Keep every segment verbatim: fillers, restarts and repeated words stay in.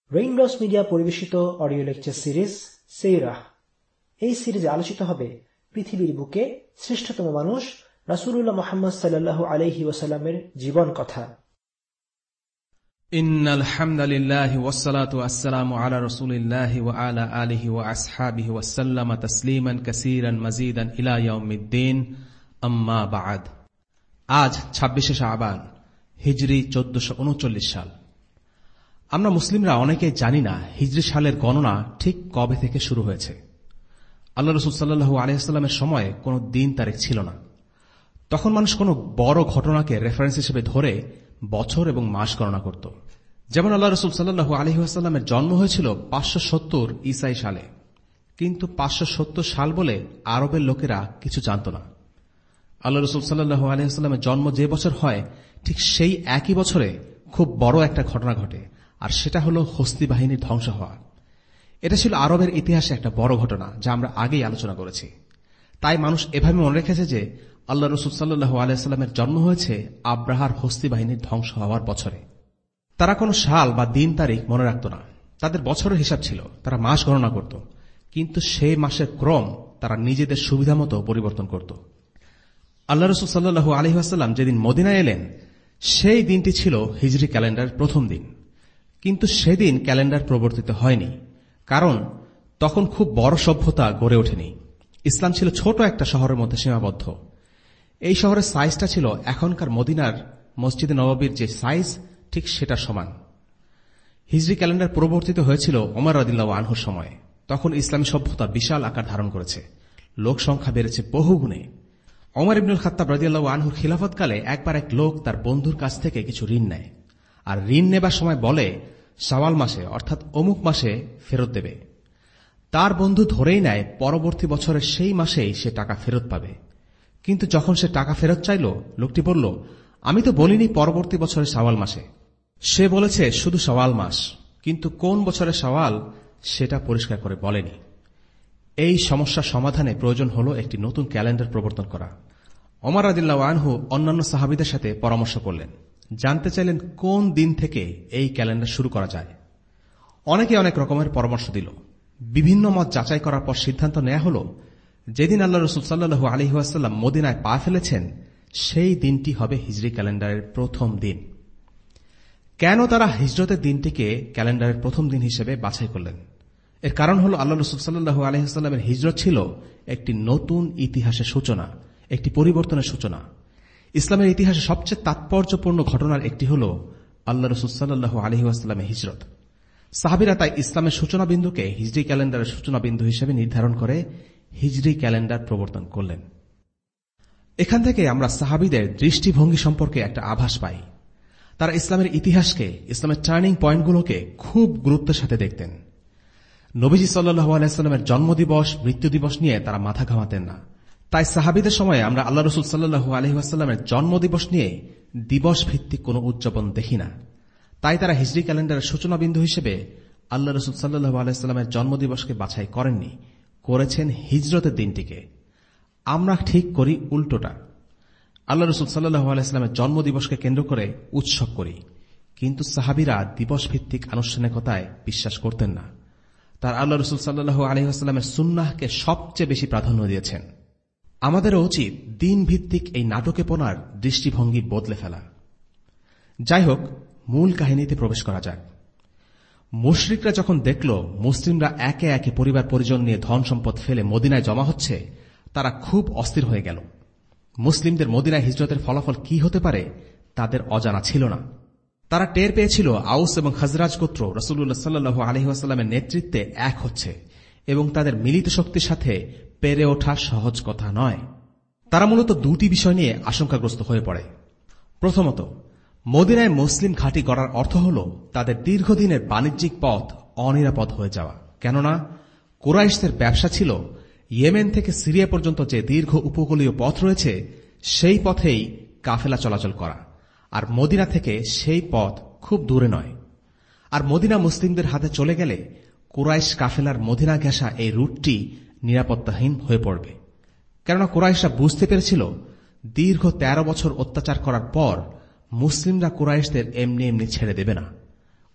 Raindrops media পরিবেশিত audio lecture series সিরাহ। এই সিরিজে আলোচিত হবে পৃথিবীর বুকে শ্রেষ্ঠতম মানুষ রাসূলুল্লাহ মুহাম্মদ সাল্লাল্লাহু আলাইহি ওয়াসাল্লামের জীবন কথা। ইন্নাল হামদালিল্লাহি ওয়াসসালাতু ওয়াসসালামু আলা রাসূলিল্লাহি ওয়া আলা আলিহি ওয়া আসহাবিহি ওয়া সাল্লামা তাসলিমান কাসীরান মাজিদান ইলা ইয়াউমিদ্দিন, আম্মা বা'দ। আজ ছাব্বিশে শাবান, হিজরি চৌদ্দশো উনচল্লিশ সাল। আমরা মুসলিমরা অনেকেই জানি না হিজরি সালের গণনা ঠিক কবে থেকে শুরু হয়েছে। আল্লাহ রাসূল সাল্লাল্লাহু আলাইহি ওয়াসাল্লামের সময়ে কোনো দিন তারিখ ছিল না। তখন মানুষ কোনো বড় ঘটনাকে রেফারেন্স হিসেবে ধরে বছর এবং মাস গণনা করত। যেমন আল্লাহ রাসূল সাল্লাল্লাহু আলাইহি ওয়াসাল্লামের জন্ম হয়েছিল পাঁচশো সত্তর ঈসাই সালে, কিন্তু পাঁচশো সত্তর সাল বলে আরবের লোকেরা কিছু জানত না। আল্লাহ রাসূল সাল্লাল্লাহু আলাইহি ওয়াসাল্লামের জন্ম যে বছর হয়, ঠিক সেই একই বছরে খুব বড় একটা ঘটনা ঘটে, আর সেটা হলো হস্তি বাহিনীর ধ্বংস হওয়া। এটা ছিল আরবের ইতিহাসে একটা বড় ঘটনা, যা আমরা আগেই আলোচনা করেছি। তাই মানুষ এভাবে মনে রেখেছে যে আল্লাহ রাসূল সাল্লাল্লাহু আলাইহি ওয়াসাল্লামের জন্ম হয়েছে আব্রাহার হস্তি বাহিনীর ধ্বংস হওয়ার বছরে। তারা কোনো সাল বা দিন তারিখ মনে রাখত না, তাদের বছরের হিসাব ছিল, তারা মাস গণনা করত, কিন্তু সেই মাসের ক্রম তারা নিজেদের সুবিধা মতো পরিবর্তন করত। আল্লাহ রাসূল সাল্লাল্লাহু আলাইহি ওয়াসাল্লাম যেদিন মদিনায় এলেন, সেই দিনটি ছিল হিজরি ক্যালেন্ডারের প্রথম দিন। কিন্তু সেদিন ক্যালেন্ডার প্রবর্তিত হয়নি, কারণ তখন খুব বড় সভ্যতা গড়ে ওঠেনি। ইসলাম ছিল ছোট একটা শহরের মধ্যে সীমাবদ্ধ। এই শহরের সাইজটা ছিল এখনকার মদিনার মসজিদে নববীর যে সাইজ, ঠিক সেটা সমান। হিজরি ক্যালেন্ডার প্রবর্তিত হয়েছিল ওমর রাদিয়াল্লাহু আনহুর সময়ে। তখন ইসলামী সভ্যতা বিশাল আকার ধারণ করেছে, লোক সংখ্যা বেড়েছে বহুগুণে। ওমর ইবনুল খাত্তাব রাদিয়াল্লাহু আনহুর খিলাফতকালে একবার এক লোক তার বন্ধুর কাছ থেকে কিছু ঋণ নেয়, আর ঋণ নেবার সময় বলে শাওয়াল মাসে অর্থাৎ অমুক মাসে ফেরত দেবে। তার বন্ধু ধরেই নেয় পরবর্তী বছরের সেই মাসেই সে টাকা ফেরত পাবে। কিন্তু যখন সে টাকা ফেরত চাইল, লোকটি বলল, আমি তো বলিনি পরবর্তী বছরের শাওয়াল মাসে। সে বলেছে শুধু শাওয়াল মাস, কিন্তু কোন বছরের শাওয়াল সেটা পরিষ্কার করে বলেনি। এই সমস্যার সমাধানে প্রয়োজন হল একটি নতুন ক্যালেন্ডার প্রবর্তন করা। ওমর রাদিয়াল্লাহু আনহু অন্যান্য সাহাবীদের সাথে পরামর্শ করলেন, জানতে চাইলেন কোন দিন থেকে এই ক্যালেন্ডার শুরু করা যায়। অনেকে অনেক রকমের পরামর্শ দিল। বিভিন্ন মত যাচাই করার পর সিদ্ধান্ত নেওয়া হল, যেদিন আল্লাহ রাসূল সাল্লাল্লাহু আলাইহি ওয়াসাল্লাম মদিনায় পা ফেলেছেন, সেই দিনটি হবে হিজরি ক্যালেন্ডারের প্রথম দিন। কেন তারা হিজরতের দিনটিকে ক্যালেন্ডারের প্রথম দিন হিসেবে বাছাই করলেন? এর কারণ হল আল্লাহ রাসূল সাল্লাল্লাহু আলাইহি ওয়াসাল্লামের হিজরত ছিল একটি নতুন ইতিহাসের সূচনা, একটি পরিবর্তনের সূচনা। ইসলামের ইতিহাসে সবচেয়ে তাৎপর্যপূর্ণ ঘটনার একটি হল আল্লাহ রাসূল সাল্লাল্লাহু আলাইহি ওয়াসাল্লামের হিজরত। সাহাবীরা তাই ইসলামের সূচনা বিন্দুকে হিজরি ক্যালেন্ডারের সূচনা বিন্দু হিসেবে নির্ধারণ করে হিজরি ক্যালেন্ডার প্রবর্তন করলেন। এখান থেকে আমরা সাহাবীদের দৃষ্টিভঙ্গি সম্পর্কে একটা আভাস পাই। তারা ইসলামের ইতিহাসকে, ইসলামের টার্নিং পয়েন্টগুলোকে খুব গুরুত্বের সাথে দেখতেন। নবীজি সাল্লাল্লাহু আলাইহি ওয়াসাল্লামের জন্মদিবস, মৃত্যু দিবস নিয়ে তারা মাথা ঘামাতেন না। তাই সাহাবীদের সময়ে আমরা আল্লাহ রাসূল সাল্লাল্লাহু আলাইহি ওয়াসাল্লামের জন্মদিবস নিয়ে দিবস ভিত্তিক কোনো উদযাপন দেখি না। তাই তারা হিজরি ক্যালেন্ডারের সূচনা বিন্দু হিসেবে আল্লাহ রাসূল সাল্লাল্লাহু আলাইহি ওয়াসাল্লামের জন্মদিবসকে বাছাই করেননি, করেছেন হিজরতের দিনটিকে। আমরা ঠিক করি উল্টোটা। আল্লাহ রাসূল সাল্লাল্লাহু আলাইহি ওয়াসাল্লামের জন্মদিবসকে কেন্দ্র করে উৎসব করি, কিন্তু সাহাবীরা দিবস ভিত্তিক আনুষ্ঠানিকতায় বিশ্বাস করতেন না। তার আল্লাহ রাসূল সাল্লাল্লাহু আলাইহি ওয়াসাল্লামের সুন্নাহকে সবচেয়ে বেশি প্রাধান্য দিয়েছেন। আমাদেরও উচিত দিন ভিত্তিক এই নাটকেপনার দৃষ্টিভঙ্গি বদলে ফেলা। যাই হোক, মূল কাহিনীতে প্রবেশ করা যাক। মুশরিকরা যখন দেখল মুসলিমরা একে একে পরিবার পরিজন নিয়ে ধন সম্পদ ফেলে মদিনায় জমা হচ্ছে, তারা খুব অস্থির হয়ে গেল। মুসলিমদের মদিনায় হিজরতের ফলাফল কি হতে পারে তাদের অজানা ছিল না। তারা টের পেয়েছিল আউস এবং খাজরাজ গোত্র রাসূলুল্লাহ সাল্লাল্লাহু আলাইহি ওয়াসাল্লামের নেতৃত্বে এক হচ্ছে, এবং তাদের মিলিত শক্তির সাথে পেরে ওঠা সহজ কথা নয়। তারা মূলত দুটি বিষয় নিয়ে আশঙ্কাগ্রস্ত হয়ে পড়ে। প্রথমত, মদিনায় মুসলিম ঘাঁটি গড়ার অর্থ হল তাদের দীর্ঘদিনের বাণিজ্যিক পথ অনিরাপদ হয়ে যাওয়া। কেননা কুরাইশদের ব্যবসা ছিল ইয়েমেন থেকে সিরিয়া পর্যন্ত যে দীর্ঘ উপকূলীয় পথ রয়েছে, সেই পথেই কাফেলা চলাচল করা, আর মদিনা থেকে সেই পথ খুব দূরে নয়। আর মদিনা মুসলিমদের হাতে চলে গেলে কুরাইশ কাফেলার মদিনা ঘেঁষা এই রুটটি নিরাপত্তাহীন হয়ে পড়বে। কেননা কুরাইশরা বুঝতে পেরেছিল দীর্ঘ তেরো বছর অত্যাচার করার পর মুসলিমরা কুরাইশদের এমনি এমনি ছেড়ে দেবে না।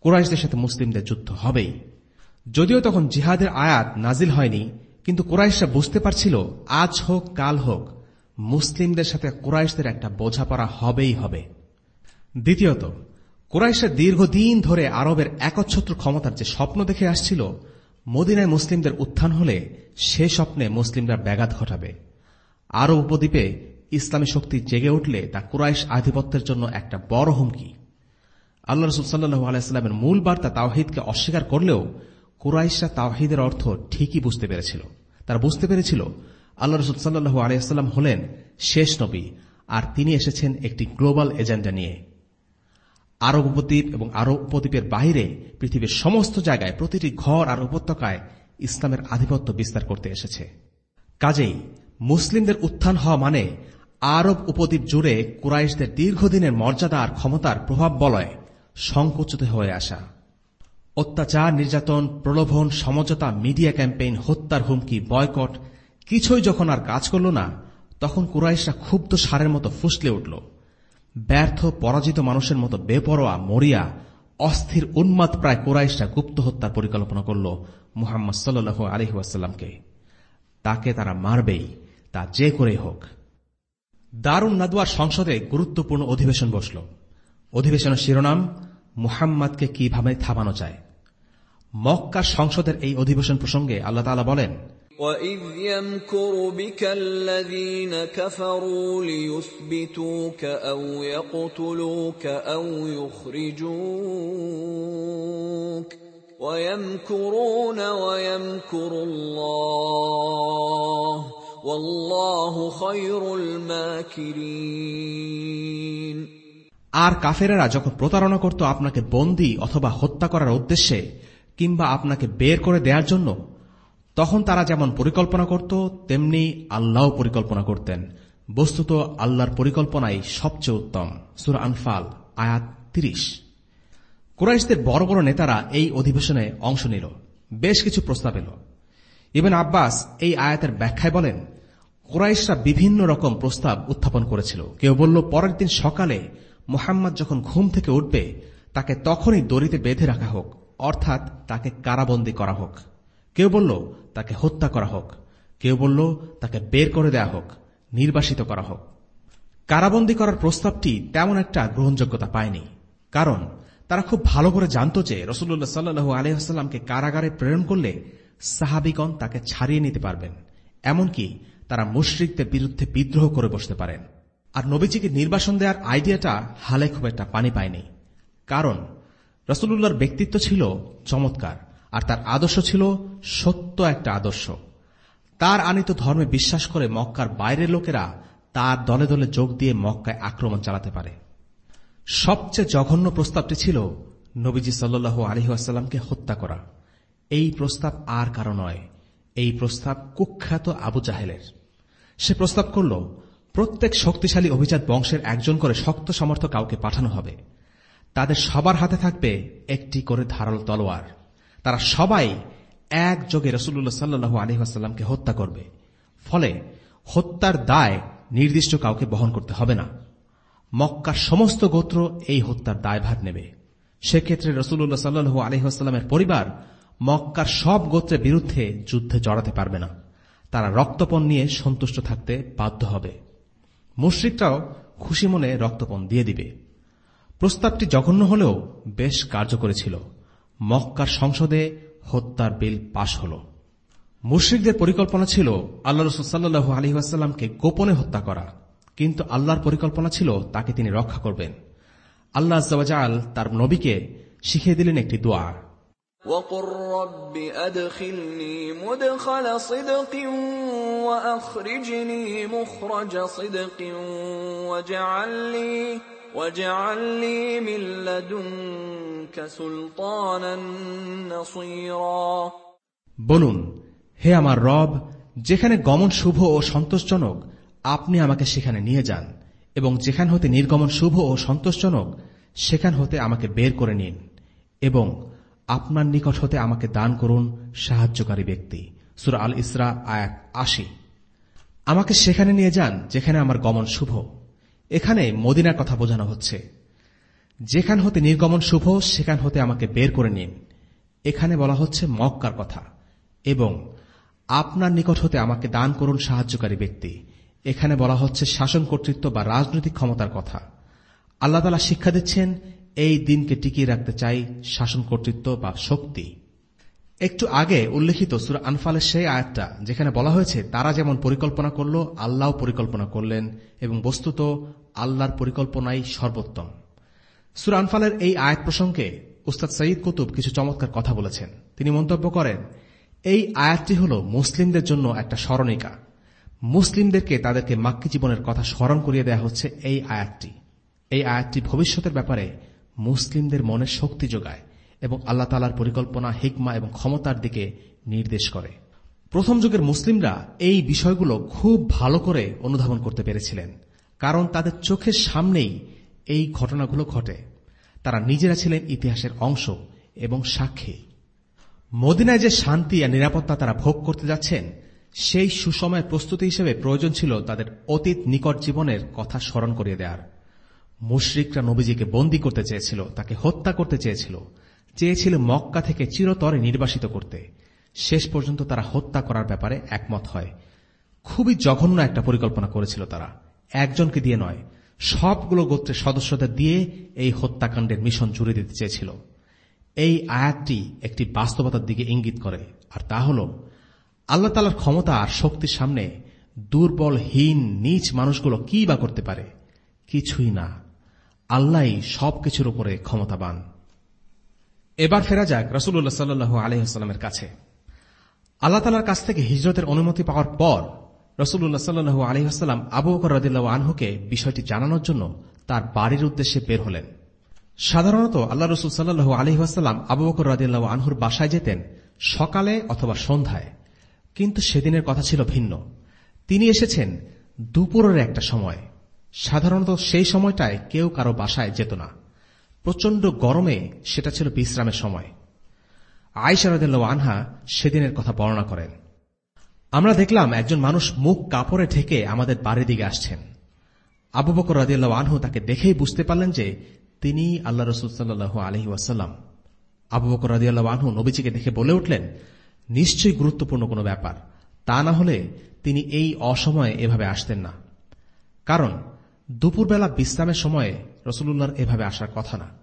কুরাইশদের সাথে মুসলিমদের যুদ্ধ হবেই। যদিও তখন জিহাদের আয়াত নাজিল হয়নি, কিন্তু কুরাইশরা বুঝতে পারছিল আজ হোক কাল হোক মুসলিমদের সাথে কুরাইশদের একটা বোঝাপড়া হবেই হবে। দ্বিতীয়ত, কুরাইশরা দীর্ঘদিন ধরে আরবের একচ্ছত্র ক্ষমতার যে স্বপ্ন দেখে আসছিল, মদিনায় মুসলিমদের উত্থান হলে সে স্বপ্নে মুসলিমরা ব্যাঘাত ঘটাবে। আরব উপদ্বীপে ইসলামী শক্তি জেগে উঠলে তা কুরাইশ আধিপত্যের জন্য একটা বড় হুমকি। আল্লাহ রাসূল সাল্লাল্লাহু আলাইহি ওয়াসাল্লামের মূল বার্তা তাওহীদকে অস্বীকার করলেও কুরাইশরা তাওহীদের অর্থ ঠিকই বুঝতে পেরেছিল। তারা বুঝতে পেরেছিল আল্লাহ রাসূল সাল্লাল্লাহু আলাইহি ওয়াসাল্লাম হলেন শেষ নবী, আর তিনি এসেছেন একটি গ্লোবাল এজেন্ডা নিয়ে। আরব উপদ্বীপ এবং আরব উপদ্বীপের বাইরে পৃথিবীর সমস্ত জায়গায়, প্রতিটি ঘর আর উপত্যকায় ইসলামের আধিপত্য বিস্তার করতে এসেছে। কাজেই মুসলিমদের উত্থান হওয়া মানে আরব উপদ্বীপ জুড়ে কুরাইশদের দীর্ঘদিনের মর্যাদা আর ক্ষমতার প্রভাব বলয় সংকুচিত হয়ে আসা। অত্যাচার, নির্যাতন, প্রলোভন, সমঝোতা, মিডিয়া ক্যাম্পেইন, হত্যার হুমকি, বয়কট কিছুই যখন আর কাজ করল না, তখন কুরাইশরা ক্ষুব্ধ ষাঁড়ের মতো ফুসলে উঠল। ব্যর্থ পরাজিত মানুষের মতো বেপরোয়া, মরিয়া, অস্থির, উন্মাদ প্রায় কুরাইশরা গুপ্ত হত্যার পরিকল্পনা করল মুহাম্মদ সাল্লাল্লাহু আলাইহি ওয়াসাল্লামকে। তাকে তারা মারবেই, তা যে করেই হোক। দারুন নাদওয়ার সংসদে গুরুত্বপূর্ণ অধিবেশন বসল। অধিবেশনের শিরোনাম মুহাম্মদকে কিভাবে থামানো যায়। মক্কার সংসদের এই অধিবেশন প্রসঙ্গে আল্লাহ তাআলা বলেন, وَإِذْ يَمْكُرُ بِكَ الَّذِينَ كَفَرُوا لِيُثْبِتُوكَ أَوْ يَقْتُلُوكَ أَوْ يُخْرِجُوكَ وَيَمْكُرُونَ وَيَمْكُرُ اللَّهُ وَاللَّهُ خَيْرُ الْمَاكِرِينَ। আর কাফেরেরা যখন প্রতারণা করত আপনাকে বন্দী অথবা হত্যা করার উদ্দেশ্যে কিংবা আপনাকে বের করে দেওয়ার জন্য, তখন তারা যেমন পরিকল্পনা করত তেমনি আল্লাহ পরিকল্পনা করতেন। বস্তুত আল্লাহর পরিকল্পনাই সবচেয়ে উত্তম। সূরা আনফাল আয়াত ত্রিশ। কুরাইশদের বড় বড় নেতারা এই অধিবেশনে অংশ নিল। বেশ কিছু প্রস্তাব এল। ইবনে আব্বাস এই আয়াতের ব্যাখ্যায় বলেন, কুরাইশরা বিভিন্ন রকম প্রস্তাব উত্থাপন করেছিল। কেউ বলল, পরের দিন সকালে মুহাম্মদ যখন ঘুম থেকে উঠবে তাকে তখনই দড়িতে বেঁধে রাখা হোক, অর্থাৎ তাকে কারাবন্দী করা হোক। কেউ বলল তাকে হত্যা করা হোক। কেউ বলল তাকে বের করে দেয়া হোক, নির্বাসিত করা হোক। কারাবন্দী করার প্রস্তাবটি তেমন একটা গ্রহণযোগ্যতা পায়নি, কারণ তারা খুব ভালো করে জানত যে রাসূলুল্লাহ সাল্লাল্লাহু আলাইহি ওয়াসাল্লামকে কারাগারে প্রেরণ করলে সাহাবীগণ তাকে ছাড়িয়ে নিতে পারবেন, এমনকি তারা মুশরিকদের বিরুদ্ধে বিদ্রোহ করে বসতে পারেন। আর নবীজিকে নির্বাসন দেওয়ার আইডিয়াটা হালে খুব একটা পানি পায়নি, কারণ রাসূলুল্লাহর ব্যক্তিত্ব ছিল চমৎকার, আর তার আদর্শ ছিল সত্য একটা আদর্শ। তার আনিত ধর্মে বিশ্বাস করে মক্কার বাইরের লোকেরা তার দলে দলে যোগ দিয়ে মক্কায় আক্রমণ চালাতে পারে। সবচেয়ে জঘন্য প্রস্তাবটি ছিল নবীজি সাল্লাল্লাহু আলাইহি ওয়াসাল্লামকে হত্যা করা। এই প্রস্তাব আর কারো নয়, এই প্রস্তাব কুখ্যাত আবু জাহেলের। সে প্রস্তাব করল, প্রত্যেক শক্তিশালী অভিজাত বংশের একজন করে শক্ত সমর্থ কাউকে পাঠানো হবে। তাদের সবার হাতে থাকবে একটি করে ধারালো তলোয়ার। তারা সবাই একযোগে রাসূলুল্লাহ সাল্লাল্লাহু আলাইহি ওয়াসাল্লামকে হত্যা করবে। ফলে হত্যার দায় নির্দিষ্ট কাউকে বহন করতে হবে না। মক্কার সমস্ত গোত্র এই হত্যার দায়ভার নেবে। সেক্ষেত্রে রাসূলুল্লাহ সাল্লাল্লাহু আলাইহি ওয়াসাল্লামের পরিবার মক্কার সব গোত্রের বিরুদ্ধে যুদ্ধে জড়াতে পারবে না। তারা রক্তপণ নিয়ে সন্তুষ্ট থাকতে বাধ্য হবে। মুশরিকরাও খুশি মনে রক্তপণ দিয়ে দিবে। প্রস্তাবটি জঘন্য হলেও বেশ কার্যকরী ছিল। মক্কার সংসদে হত্যার বিল পাশ হল। মুশরিকদের পরিকল্পনা ছিল আল্লাহ রাসূল সাল্লাল্লাহু আলাইহি ওয়াসাল্লামকে গোপনে হত্যা করা, কিন্তু আল্লাহর পরিকল্পনা ছিল তাকে তিনি রক্ষা করবেন। আল্লাহ আযজা ওয়া জাল তার নবীকে শিখিয়ে দিলেন একটি দোয়া, وَقُلْ رَبِّ أَدْخِلْنِي مُدْخَلَ صِدْقٍ وَأَخْرِجْنِي مُخْرَجَ صِدْقٍ وَاجْعَل لِّي وَاجْعَل لِّي مِن لَّدُنكَ سُلْطَانًا نَّصِيرًا। বলুন, হে আমার রব, যেখানে গমন শুভ ও সন্তোষজনক আপনি আমাকে সেখানে নিয়ে যান, এবং যেখান হতে নির্গমন শুভ ও সন্তোষজনক সেখান হতে আমাকে বের করে নিন, এবং আপনার নিকট হতে আমাকে দান করুন সাহায্যকারী ব্যক্তি। সূরা আল ইসরা আয়াত আশি। আমাকে সেখানে নিয়ে যান যেখানে আমার গমন শুভ। এখানে মদিনার কথা বোঝানো হচ্ছে। যেখান হতে নির্গমন শুভ সেখান হতে আমাকে বের করে নিন। এখানে বলা হচ্ছে মক্কার কথা। এবং আপনার নিকট হতে আমাকে দান করুন সাহায্যকারী ব্যক্তি। এখানে বলা হচ্ছে শাসন কর্তৃত্ব বা রাজনৈতিক ক্ষমতার কথা। আল্লাহ তাআলা শিক্ষা দিচ্ছেন এই দিনকে টিকিয়ে রাখতে চাই শাসন কর্তৃত্ব বা শক্তি। একটু আগে উল্লেখিত সূরা আনফালের সেই আয়াতটা যেখানে বলা হয়েছে তারা যেমন পরিকল্পনা করল আল্লাহও পরিকল্পনা করলেন এবং বস্তুত আল্লাহর পরিকল্পনাই সর্বোত্তম। সূরা আনফালের এই আয়াত প্রসঙ্গে উস্তাদ সঈদ কুতুব কিছু চমৎকার কথা বলেছেন। তিনি মন্তব্য করেন, এই আয়াতটি হল মুসলিমদের জন্য একটা স্মরণিকা। মুসলিমদেরকে তাদেরকে মাক্কী জীবনের কথা স্মরণ করিয়ে দেয়া হচ্ছে এই আয়াতটি। এই আয়াতটি ভবিষ্যতের ব্যাপারে মুসলিমদের মনে শক্তি যোগায় এবং আল্লাহ তাআলার পরিকল্পনা, হিকমা এবং ক্ষমতার দিকে নির্দেশ করে। প্রথম যুগের মুসলিমরা এই বিষয়গুলো খুব ভালো করে অনুধাবন করতে পেরেছিলেন, কারণ তাদের চোখের সামনেই এই ঘটনাগুলো ঘটে। তারা নিজেরা ছিলেন ইতিহাসের অংশ এবং সাক্ষী। মদিনায় যে শান্তি আর নিরাপত্তা তারা ভোগ করতে যাচ্ছেন, সেই সুসময়ের প্রস্তুতি হিসেবে প্রয়োজন ছিল তাদের অতীত নিকট জীবনের কথা স্মরণ করিয়ে দেওয়ার। মুশরিকরা নবীজিকে বন্দী করতে চেয়েছিল, তাকে হত্যা করতে চেয়েছিল, চেয়েছিল মক্কা থেকে চিরতরে নির্বাসিত করতে। শেষ পর্যন্ত তারা হত্যা করার ব্যাপারে একমত হয়। খুবই জঘন্য একটা পরিকল্পনা করেছিল তারা, একজনকে দিয়ে নয়, সবগুলো গোত্রের সদস্যদের দিয়ে এই হত্যাকাণ্ডের মিশন জুড়ে দিতে চেয়েছিল। এই আয়াতটি একটি বাস্তবতার দিকে ইঙ্গিত করে, আর তা হল আল্লাহ তাআলার ক্ষমতা আর শক্তির সামনে দুর্বল, হীন, নীচ মানুষগুলো কি বা করতে পারে? কিছুই না। আল্লাহই সবকিছুর উপরে ক্ষমতাবান। এবার ফেরা যাক রাসূলুল্লাহ সাল্লাল্লাহু আলাইহি ওয়াসাল্লামের কাছে। আল্লাহ তাআলার কাছ থেকে হিজরতের অনুমতি পাওয়ার পর রাসূলুল্লাহ সাল্লাল্লাহু আলাইহি ওয়াসাল্লাম আবু বকর রাদিয়াল্লাহু আনহুকে বিষয়টি জানানোর জন্য তার বাড়ির উদ্দেশ্যে বের হলেন। সাধারণত আল্লাহ রাসূল সাল্লাল্লাহু আলাইহি ওয়াসাল্লাম আবু বকর রাদিয়াল্লাহু আনহুর বাসায় যেতেন সকালে অথবা সন্ধ্যায়, কিন্তু সেদিনের কথা ছিল ভিন্ন। তিনি এসেছেন দুপুরের একটা সময়। সাধারণত সেই সময়টায় কেউ কারো বাসায় যেত না। প্রচন্ড গরমে সেটা ছিল বিশ্রামের সময়। আয়েশা রাদিয়াল্লাহু আনহা সেদিনের কথা বর্ণনা করেন, আমরা দেখলাম একজন মানুষ মুখ কাপড়ে ঢেকে আমাদের বাড়ির দিকে আসছেন। আবু বকর রাদিয়াল্লাহু আনহু তাকে দেখেই বুঝতে পারলেন যে তিনি আল্লাহ রাসূল সাল্লাল্লাহু আলাইহি ওয়াসাল্লাম। আবু বকর রাদিয়াল্লাহু আনহু নবীজিকে দেখে বলে উঠলেন, নিশ্চয়ই গুরুত্বপূর্ণ কোনো ব্যাপার, তা না হলে তিনি এই অসময়ে এভাবে আসতেন না। কারণ দুপুরবেলা বিশ্রামের সময়ে রাসূলুল্লাহর এভাবে আসার কথা না।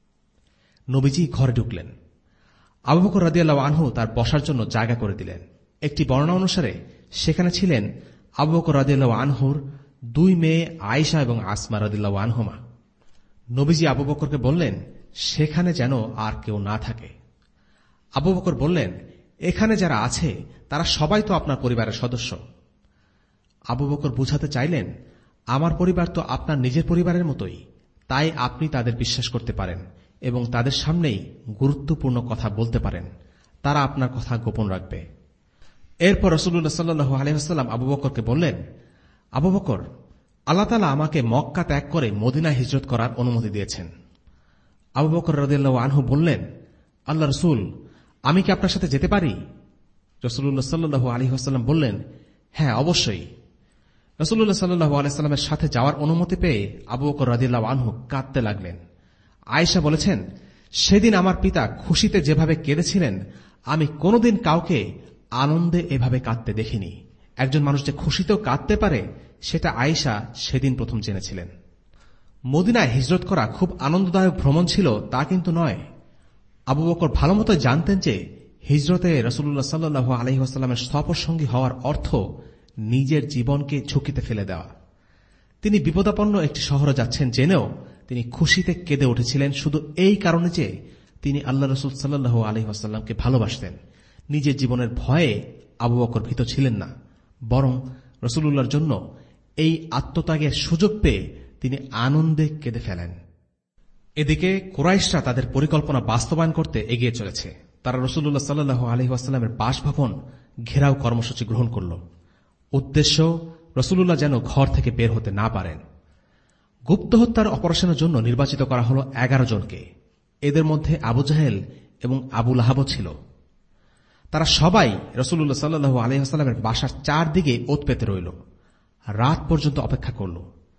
নবীজি ঘরে ঢুকলেন। আবু বকর রাদিয়াল্লাহু আনহু তার বসার জন্য জায়গা করে দিলেন। একটি বর্ণনা অনুসারে সেখানে ছিলেন আবু বকর রাদিয়াল্লাহু আনহুর দুই মেয়ে আয়েশা এবং আসমা রাদিয়াল্লাহু আনহুমা। নবীজি আবু বকরকে বললেন, সেখানে যেন আর কেউ না থাকে। আবু বকর বললেন, এখানে যারা আছে তারা সবাই তো আপনার পরিবারের সদস্য। আবু বকর বুঝাতে চাইলেন, আমার পরিবার তো আপনার নিজের পরিবারের মতোই, তাই আপনি তাদের বিশ্বাস করতে পারেন এবং তাদের সামনেই গুরুত্বপূর্ণ কথা বলতে পারেন। তারা আপনার কথা গোপন রাখবে। এরপর রাসূলুল্লাহ সাল্লাল্লাহু আলাইহি ওয়াসাল্লাম আবু বকরকে বললেন, আবু বকর, আল্লাহ তাআলা আমাকে মক্কা ত্যাগ করে মদিনায় হিজরত করার অনুমতি দিয়েছেন। আবু বকর রাদিয়াল্লাহু আনহু বললেন, আল্লাহ রাসূল, আমি কি আপনার সাথে যেতে পারি? রাসূলুল্লাহ সাল্লাল্লাহু আলাইহি ওয়াসাল্লাম বললেন, হ্যাঁ, অবশ্যই। রাসূলুল্লাহ সাল্লাল্লাহু আলাইহি ওয়াসাল্লামের সাথে যাওয়ার অনুমতি পেয়ে আবু বকর রাদিয়াল্লাহু আনহু কাঁদতে লাগলেন। আয়েশা বলেছেন, সেদিন আমার পিতা খুশিতে যেভাবে কেঁদেছিলেন আমি কোনোদিন কাউকে আনন্দে এভাবে কাঁদতে দেখিনি। একজন মানুষ যে খুশিতেও কাঁদতে পারে সেটা আয়েশা সেদিন প্রথম জেনেছিলেন। মদিনায় হিজরত করা খুব আনন্দদায়ক ভ্রমণ ছিল তা কিন্তু নয়। আবু বকর ভালোমতো জানতেন যে হিজরতে রাসূলুল্লাহ সাল্লাল্লাহু আলাইহি ওয়াসাল্লামের সফরসঙ্গী হওয়ার অর্থ নিজের জীবনকে ঝুঁকিতে ফেলে দেওয়া। তিনি বিপদাপন্ন একটি শহরে যাচ্ছেন জেনেও তিনি খুশিতে কেঁদে উঠেছিলেন শুধু এই কারণে যে তিনি আল্লাহ রাসূল সাল্লাল্লাহু আলাইহি ওয়াসাল্লামকে ভালোবাসতেন। নিজের জীবনের ভয়ে আবু বকর ভীত ছিলেন না, বরং রাসূলুল্লাহর জন্য এই আত্মত্যাগের সুযোগ পেয়ে তিনি আনন্দে কেঁদে ফেলেন। এদিকে কুরাইশরা তাদের পরিকল্পনা বাস্তবায়ন করতে এগিয়ে চলেছে। তারা রাসূলুল্লাহ সাল্লাল্লাহু আলাইহি ওয়াসাল্লামের বাসভবন ঘেরাও কর্মসূচি গ্রহণ করল। উদ্দেশ্য, রাসূলুল্লাহ যেন ঘর থেকে বের হতে না পারেন। গুপ্ত হত্যার অপারেশনের জন্য নির্বাচিত করা হল এগারো জনকে। এদের মধ্যে আবু জাহেল এবং আবু লাহাবও ছিল। তারা সবাই রাসূলুল্লাহ সাল্লাল্লাহু আলাইহি ওয়াসাল্লামের বাসার চারদিকে ওত পেতে রইল। রাত পর্যন্ত অপেক্ষা করল।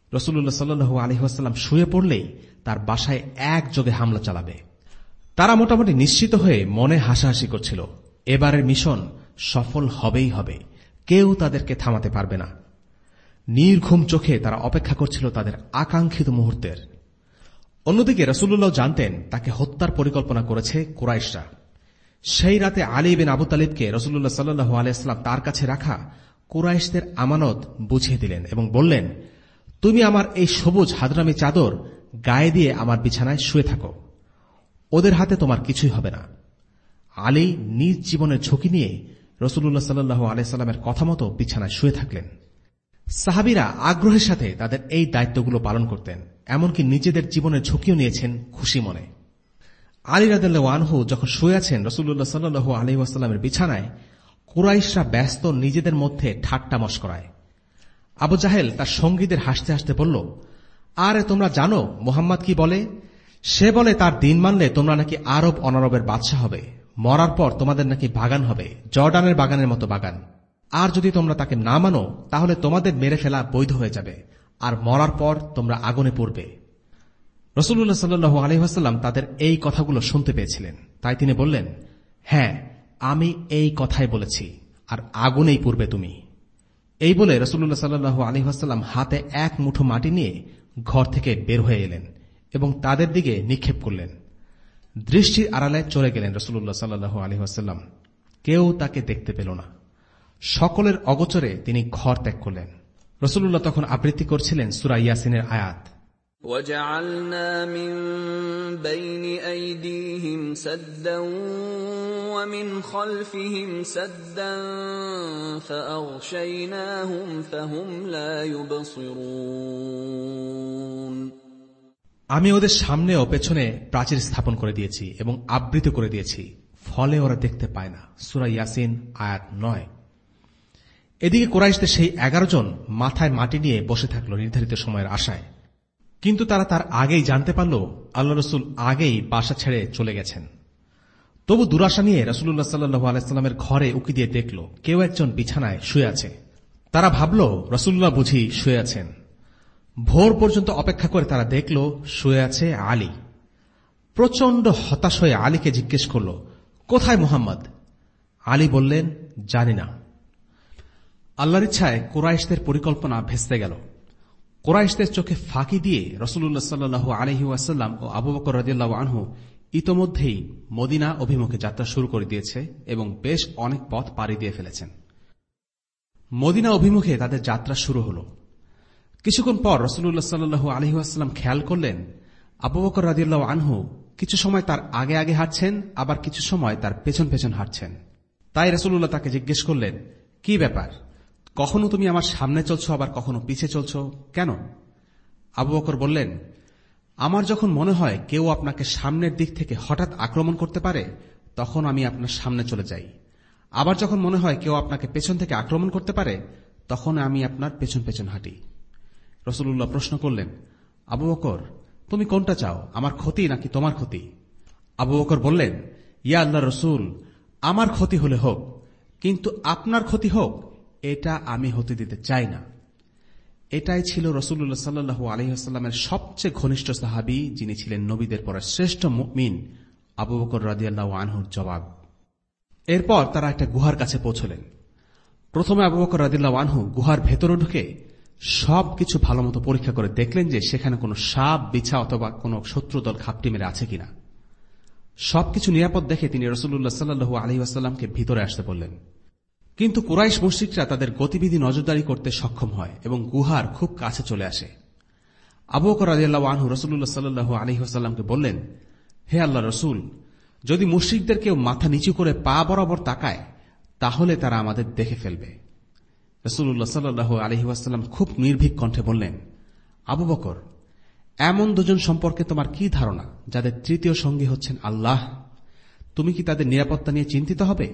রাসূলুল্লাহ সাল্লাল্লাহু আলাইহি ওয়াসাল্লাম শুয়ে পড়লেই তার বাসায় একযোগে হামলা চালাবে। তারা মোটামুটি নিশ্চিত হয়ে মনে হাসাহাসি করছিল, এবারের মিশন সফল হবেই হবে, কেউ তাদেরকে থামাতে পারবে না। নির্ঘুম চোখে তারা অপেক্ষা করছিল তাদের আকাঙ্ক্ষিত মুহূর্তের। অন্যদিকে রাসূলুল্লাহ জানতেন তাকে হত্যার পরিকল্পনা করেছে কুরাইশরা। সেই রাতে আলী বিন আবু তালিবকে রাসূলুল্লাহ সাল্লাল্লাহু আলাইহি ওয়াসাল্লাম তার কাছে রাখা কুরাইশদের আমানত বুঝিয়ে দিলেন এবং বললেন, তুমি আমার এই সবুজ হাদরামি চাদর গায়ে দিয়ে আমার বিছানায় শুয়ে থাকো, ওদের হাতে তোমার কিছুই হবে না। আলী নিজ জীবনের ঝুঁকি নিয়ে রাসূলুল্লাহ সাল্লাল্লাহু আলাইহি ওয়াসাল্লামের কথা মতো বিছানায় শুয়ে থাকলেন। সাহাবীরা আগ্রহের সাথে তাদের এই দায়িত্বগুলো পালন করতেন, এমনকি নিজেদের জীবনের ঝুঁকিও নিয়েছেন খুশি মনে। আলী রাদিয়াল্লাহু আনহু যখন শুয়ে আছেন রাসূলুল্লাহ সাল্লাল্লাহু আলাইহি ওয়াসাল্লামের বিছানায়, কুরাইশরা ব্যস্ত নিজেদের মধ্যে ঠাট্টা মশকরায়। আবু জাহেল তার সঙ্গীদের হাসতে হাসতে বলল, আরে তোমরা জানো মুহাম্মদ কি বলে? সে বলে তার দিন মানলে তোমরা নাকি আরব অনারবের বাদশা হবে, মরার পর তোমাদের নাকি বাগান হবে, জর্ডানের বাগানের মতো বাগান। আর যদি তোমরা তাকে না মানো তাহলে তোমাদের মেরে ফেলা বৈধ হয়ে যাবে, আর মরার পর তোমরা আগুনে পড়বে। রাসূলুল্লাহ সাল্লাল্লাহু আলাইহি ওয়াসাল্লাম তাদের এই কথাগুলো শুনতে পেয়েছিলেন, তাই তিনি বললেন, হ্যাঁ আমি এই কথাই বলেছি, আর আগুনেই পড়বে তুমি। এই বলে রাসূলুল্লাহ সাল্লাল্লাহু আলাইহি ওয়াসাল্লাম হাতে এক মুঠো মাটি নিয়ে ঘর থেকে বের হয়ে এলেন এবং তাদের দিকে নিক্ষেপ করলেন। দৃষ্টির আড়ালে চলে গেলেন রাসূলুল্লাহ সাল্লাল্লাহু আলাইহি ওয়াসাল্লাম। কেউ তাকে দেখতে পেল না। সকলের অগোচরে তিনি ঘর ত্যাগ করলেন। রাসূলুল্লাহ তখন আবৃত্তি করছিলেন সূরা ইয়াসিনের আয়াত, وَجَعَلْنَا مِن بَيْنِ أَيْدِيهِمْ سَدًّا وَمِنْ خَلْفِهِمْ سَدًّا فَأَغْشَيْنَاهُمْ فَهُمْ لَا يُبْصِرُونَ। আমি ওদের সামনে ও পেছনে প্রাচীর স্থাপন করে দিয়েছি এবং আবৃত করে দিয়েছি, ফলে ওরা দেখতে পায় না। সূরা ইয়াসিন আয়াত নয়। এদিকে কুরাইশদের সেই এগারো জন মাথায় মাটি নিয়ে বসে থাকল নির্ধারিত সময়ের আশায়, কিন্তু তারা তার আগেই জানতে পারল আল্লাহ রসুল আগেই বাসা ছেড়ে চলে গেছেন। তবু দুরাশা নিয়ে রাসূলুল্লাহ সাল্লাল্লাহু আলাইহি ওয়াসাল্লামের ঘরে উকি দিয়ে দেখল কেউ একজন বিছানায় শুয়ে আছে। তারা ভাবল রাসূলুল্লাহ বুঝি শুয়ে আছেন। ভোর পর্যন্ত অপেক্ষা করে তারা দেখল শুয়ে আছে আলী। প্রচন্ড হতাশ হয়ে আলীকে জিজ্ঞেস করল, কোথায় মুহাম্মদ? আলী বললেন, জানি না। আল্লাহর ইচ্ছায় কুরাইশদের পরিকল্পনা ভেস্তে গেল। কুরাইশদের চোখে ফাঁকি দিয়ে রাসূলুল্লাহ সাল্লাল্লাহু আলাইহি ওয়াসাল্লাম ও আবু বকর রাদিয়াল্লাহু আনহু ইতোমধ্যেই মদিনা অভিমুখে যাত্রা শুরু করে দিয়েছে এবং বেশ অনেক পথ পাড়ি দিয়ে ফেলেছেন। মদিনা অভিমুখে তাদের যাত্রা শুরু হল। কিছুক্ষণ পর রাসূলুল্লাহ সাল্লাল্লাহু আলাইহি ওয়াসাল্লাম খেয়াল করলেন আবু বকর রাদিয়াল্লাহু আনহু কিছু সময় তার আগে আগে হাঁটছেন, আবার কিছু সময় তার পেছন পেছন হাঁটছেন। তাই রাসূলুল্লাহ তাকে জিজ্ঞেস করলেন, কি ব্যাপার? কখনো তুমি আমার সামনে চলছো, আবার কখনো পিছে চলছো, কেন? আবু বকর বললেন, আমার যখন মনে হয় কেউ আপনাকে সামনের দিক থেকে হঠাৎ আক্রমণ করতে পারে তখন আমি আপনার সামনে চলে যাই, আবার যখন মনে হয় কেউ আপনাকে পেছন থেকে আক্রমণ করতে পারে তখন আমি আপনার পেছন পেছন হাঁটি। রাসূলুল্লাহ প্রশ্ন করলেন, আবু বকর তুমি কোনটা চাও, আমার ক্ষতি নাকি তোমার ক্ষতি? আবু বকর বললেন, ইয়া আল্লাহর রাসূল, আমার ক্ষতি হলে হোক, কিন্তু আপনার ক্ষতি হোক এটা আমি হতে দিতে চাই না। এটাই ছিল রাসূলুল্লাহ সাল্লাল্লাহু আলাইহি ওয়াসাল্লামের সবচেয়ে ঘনিষ্ঠ সাহাবী, যিনি ছিলেন নবীদের পরে শ্রেষ্ঠ মুমিন, আবু বকর রাদিয়াল্লাহু আনহুর জবাব। এরপর তারা একটা গুহার কাছে পৌঁছলেন। প্রথমে আবু বকর রাদিয়াল্লাহু আনহু গুহার ভেতরে ঢুকে সবকিছু ভালোমতো পরীক্ষা করে দেখলেন যে সেখানে কোনো সাপ, বিছা অথবা কোনো শত্রুদল ঘাপটি মেরে আছে কিনা। সবকিছু নিরাপদ দেখে তিনি রাসূলুল্লাহ সাল্লাল্লাহু আলাইহি ওয়াসাল্লামকে ভিতরে আসতে বললেন। কিন্তু কুরাইশ মুশরিকরা তাদের গতিবিধি নজরদারি করতে সক্ষম হয় এবং গুহার খুব কাছে চলে আসে। আবু বকর রাদিয়াল্লাহু আনহু রাসূলুল্লাহ সাল্লাল্লাহু আলাইহি ওয়াসাল্লামকে বললেন, হে আল্লাহর রাসূল, যদি মুশরিকদের কেউ মাথা নিচু করে পা বরাবর তাকায় তাহলে তারা আমাদের দেখে ফেলবে। রাসূলুল্লাহ সাল্লাল্লাহু আলাইহি ওয়াসাল্লাম খুব নির্ভীক কণ্ঠে বললেন, আবু বকর, এমন দুজন সম্পর্কে তোমার কি ধারণা যাদের তৃতীয় সঙ্গী হচ্ছেন আল্লাহ? তুমি কি তাদের নিরাপত্তা নিয়ে চিন্তিত হবে?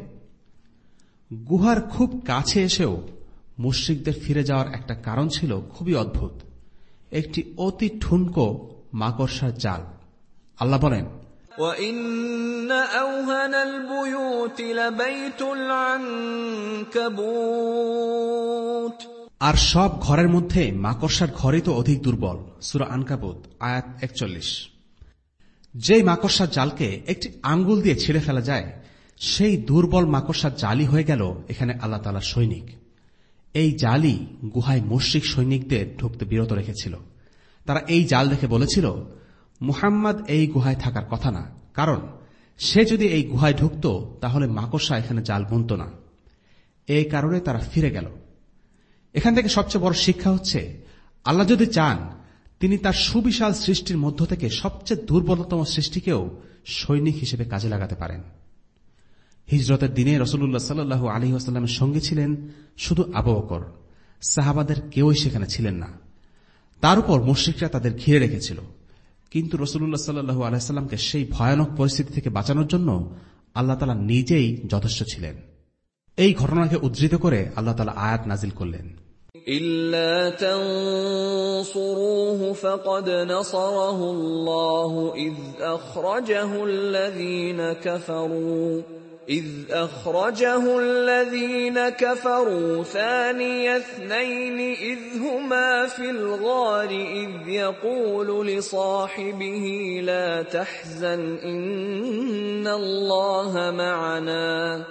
গুহার খুব কাছে এসেও মুশরিকদের ফিরে যাওয়ার একটা কারণ ছিল খুবই অদ্ভুত, একটি অতি ঠুনকো মাকড়সার জাল। আল্লাহ বলেন, وَإِنَّ أَوْهَنَ الْبُيُوتِ لَبَيْتُ الْعَنكَبُوتِ। আর সব ঘরের মধ্যে মাকড়সার ঘরই তো অধিক দুর্বল। সূরা আনকাবুত আয়াত একচল্লিশ। যেই মাকড়সার জালকে একটি আঙ্গুল দিয়ে ছিঁড়ে ফেলা যায়, সেই দুর্বল মাকড়সার জালই হয়ে গেল এখানে আল্লাহ তাআলার সৈনিক। এই জালই গুহায় মুশরিক সৈনিকদের ঢুকতে বিরত রেখেছিল। তারা এই জাল দেখে বলেছিল, মুহাম্মদ এই গুহায় থাকার কথা না, কারণ সে যদি এই গুহায় ঢুকত তাহলে মাকড়সা এখানে জাল বুনত না। এই কারণে তারা ফিরে গেল। এখান থেকে সবচেয়ে বড় শিক্ষা হচ্ছে, আল্লাহ যদি চান তিনি তার সুবিশাল সৃষ্টির মধ্য থেকে সবচেয়ে দুর্বলতম সৃষ্টিকেও সৈনিক হিসেবে কাজে লাগাতে পারেন। হিজরতের দিনে রাসূলুল্লাহ সাল্লাল্লাহু আলাইহি ওয়াসাল্লামের সঙ্গে ছিলেন শুধু আবু বকর, সাহাবাদের কেউই সেখানে ছিলেন না। তার উপর মুশরিকরা তাদের ঘিরে রেখেছিল। কিন্তু রাসূলুল্লাহ সাল্লাল্লাহু আলাইহি ওয়াসাল্লামকে সেই ভয়ানক পরিস্থিতি থেকে বাঁচানোর জন্য আল্লাহ তাআলা নিজেই যথেষ্ট ছিলেন। এই ঘটনাকে উদ্ধৃত করে আল্লাহ তাআলা আয়াত নাজিল করলেন, ইল্লা তানসুরুহু ফাকাদ নাসারাহুল্লাহু ইয আখরাজাহুল্লাযীনা কাফারু إذ أخرجه الذين كفروا ثاني اثنين إذ هما في الغار إذ يقول لصاحبه لا تحزن إن الله معنا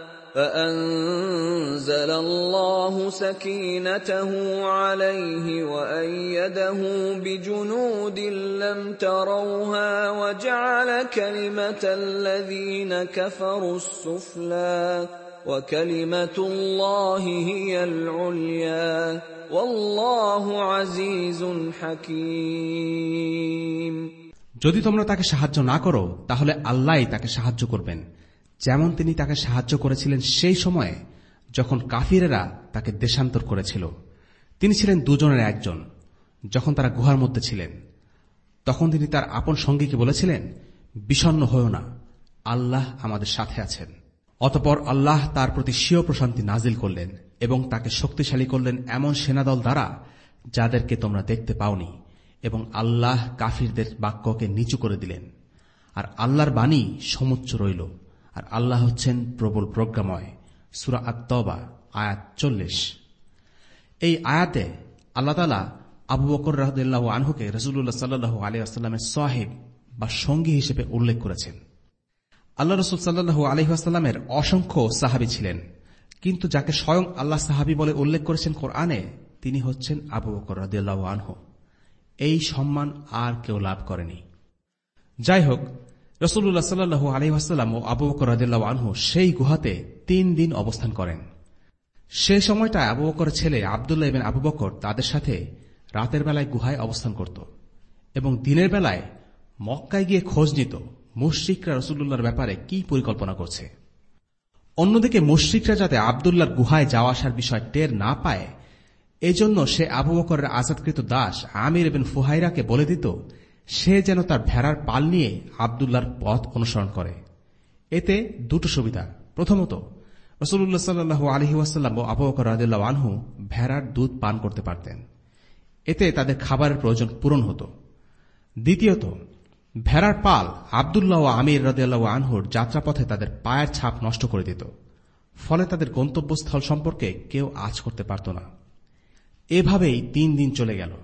فأنزل الله سكينته عليه وأيده بجنود لم تروها وجعل كلمة الذين كفروا السفلى وكلمة الله هي العليا والله عزيز حكيم। যদি তোমরা তাকে সাহায্য না করো তাহলে আল্লাহই তাকে সাহায্য করবেন, যেমন তিনি তাকে সাহায্য করেছিলেন সেই সময়ে যখন কাফিরেরা তাকে দেশান্তর করেছিল। তিনি ছিলেন দুজনের একজন। যখন তারা গুহার মধ্যে ছিলেন তখন তিনি তার আপন সঙ্গীকে বলেছিলেন, বিষণ্ণ হয়ো না, আল্লাহ আমাদের সাথে আছেন। অতঃপর আল্লাহ তার প্রতি স্বীয় প্রশান্তি নাজিল করলেন এবং তাকে শক্তিশালী করলেন এমন সেনাদল দ্বারা যাদেরকে তোমরা দেখতে পাওনি, এবং আল্লাহ কাফিরদের বাক্যকে নিচু করে দিলেন। আর আল্লাহর বাণী সমুচ্চ রইল, আর আল্লাহ হচ্ছেন প্রবল প্রজ্ঞাময়। সূরা আত-তাওবা আয়াত চল্লিশ। এই আয়াতে আল্লাহ তাআলা আবু বকর রাদিয়াল্লাহু আনহুকে রাসূলুল্লাহ সাল্লাল্লাহু আলাইহি ওয়াসাল্লামের সাহিব বা সঙ্গী হিসেবে উল্লেখ করেছেন। আল্লাহ রাসূল সাল্লাল্লাহু আলাইহি ওয়াসাল্লামের অসংখ্য সাহাবী ছিলেন, কিন্তু যাকে স্বয়ং আল্লাহ সাহাবী বলে উল্লেখ করেছেন কোরআনে, তিনি হচ্ছেন আবু বকর রাদিয়াল্লাহু আনহু। এই সম্মান আর কেউ লাভ করেনি। যাই হোক, রাসূলুল্লাহ সাল্লাল্লাহু আলাইহি ওয়াসাল্লাম ও আবু বকর রাদিয়াল্লাহু আনহু সেই গুহাতে তিন দিন অবস্থান করেন। সেই সময়টায় আবু বকরের ছেলে আব্দুল্লাহ ইবনে আবু বকর তাদের সাথে রাতের বেলায় গুহায় অবস্থান করত এবং দিনের বেলায় মক্কায় গিয়ে খোঁজ নিত মুশরিকরা রাসূলুল্লাহর ব্যাপারে কি পরিকল্পনা করছে। অন্যদিকে মুশরিকরা যাতে আব্দুল্লাহর গুহায় যাওয়া আসার বিষয় টের না পায়, এজন্য সে আবু বকরের আজাদকৃত দাস আমির ইবনে ফুহাইরাকে বলে দিত সে যেন তার ভেড়ার পাল নিয়ে আব্দুল্লাহর পথ অনুসরণ করে। এতে দুটো সুবিধা। প্রথমত, রাসূলুল্লাহ সাল্লাল্লাহু আলাইহি ওয়াসাল্লাম ও আবু বকর রাদিয়াল্লাহু আনহু ভেড়ার দুধ পান করতে পারতেন। এতে তাদের খাবারের প্রয়োজন পূরণ হতো। দ্বিতীয়ত, ভেড়ার পাল আব্দুল্লাহ ও আমির রাদিয়াল্লাহু আনহুর যাত্রাপথে তাদের পায়ের ছাপ নষ্ট করে দিত, ফলে তাদের গন্তব্যস্থল সম্পর্কে কেউ আঁচ করতে পারত না। এভাবেই তিন দিন চলে গেল।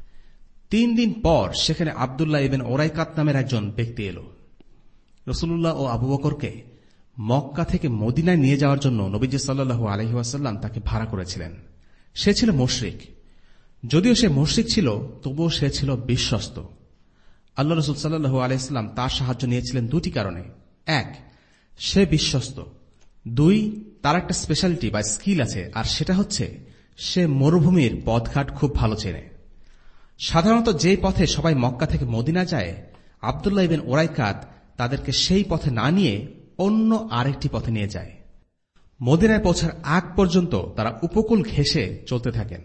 তিন দিন পর সেখানে আব্দুল্লাহ ইবনে ওরাইকাত নামের একজন ব্যক্তি এল। রাসূলুল্লাহ ও আবু বকরকে মক্কা থেকে মদিনায় নিয়ে যাওয়ার জন্য নবীজি সাল্লাল্লাহু আলাইহি ওয়াসাল্লাম তাকে ভাড়া করেছিলেন। সে ছিল মুশরিক। যদিও সে মুশরিক ছিল, তবুও সে ছিল বিশ্বস্ত। আল্লাহ রাসূল সাল্লাল্লাহু আলাইহি ওয়াসাল্লাম তার সাহায্য নিয়েছিলেন দুটি কারণে। এক, সে বিশ্বস্ত। দুই, তার একটা স্পেশালিটি বা স্কিল আছে, আর সেটা হচ্ছে সে মরুভূমির পথঘাট খুব ভালো চেনে। সাধারণত যে পথে সবাই মক্কা থেকে মদিনা যায়, আব্দুল্লাহ ইবনে ওরাইকাত তাদেরকে সেই পথে না নিয়ে অন্য আরেকটি পথে নিয়ে যায়। মদিনায় পৌঁছার আগ পর্যন্ত তারা উপকূল ঘেঁষে চলতে থাকেন।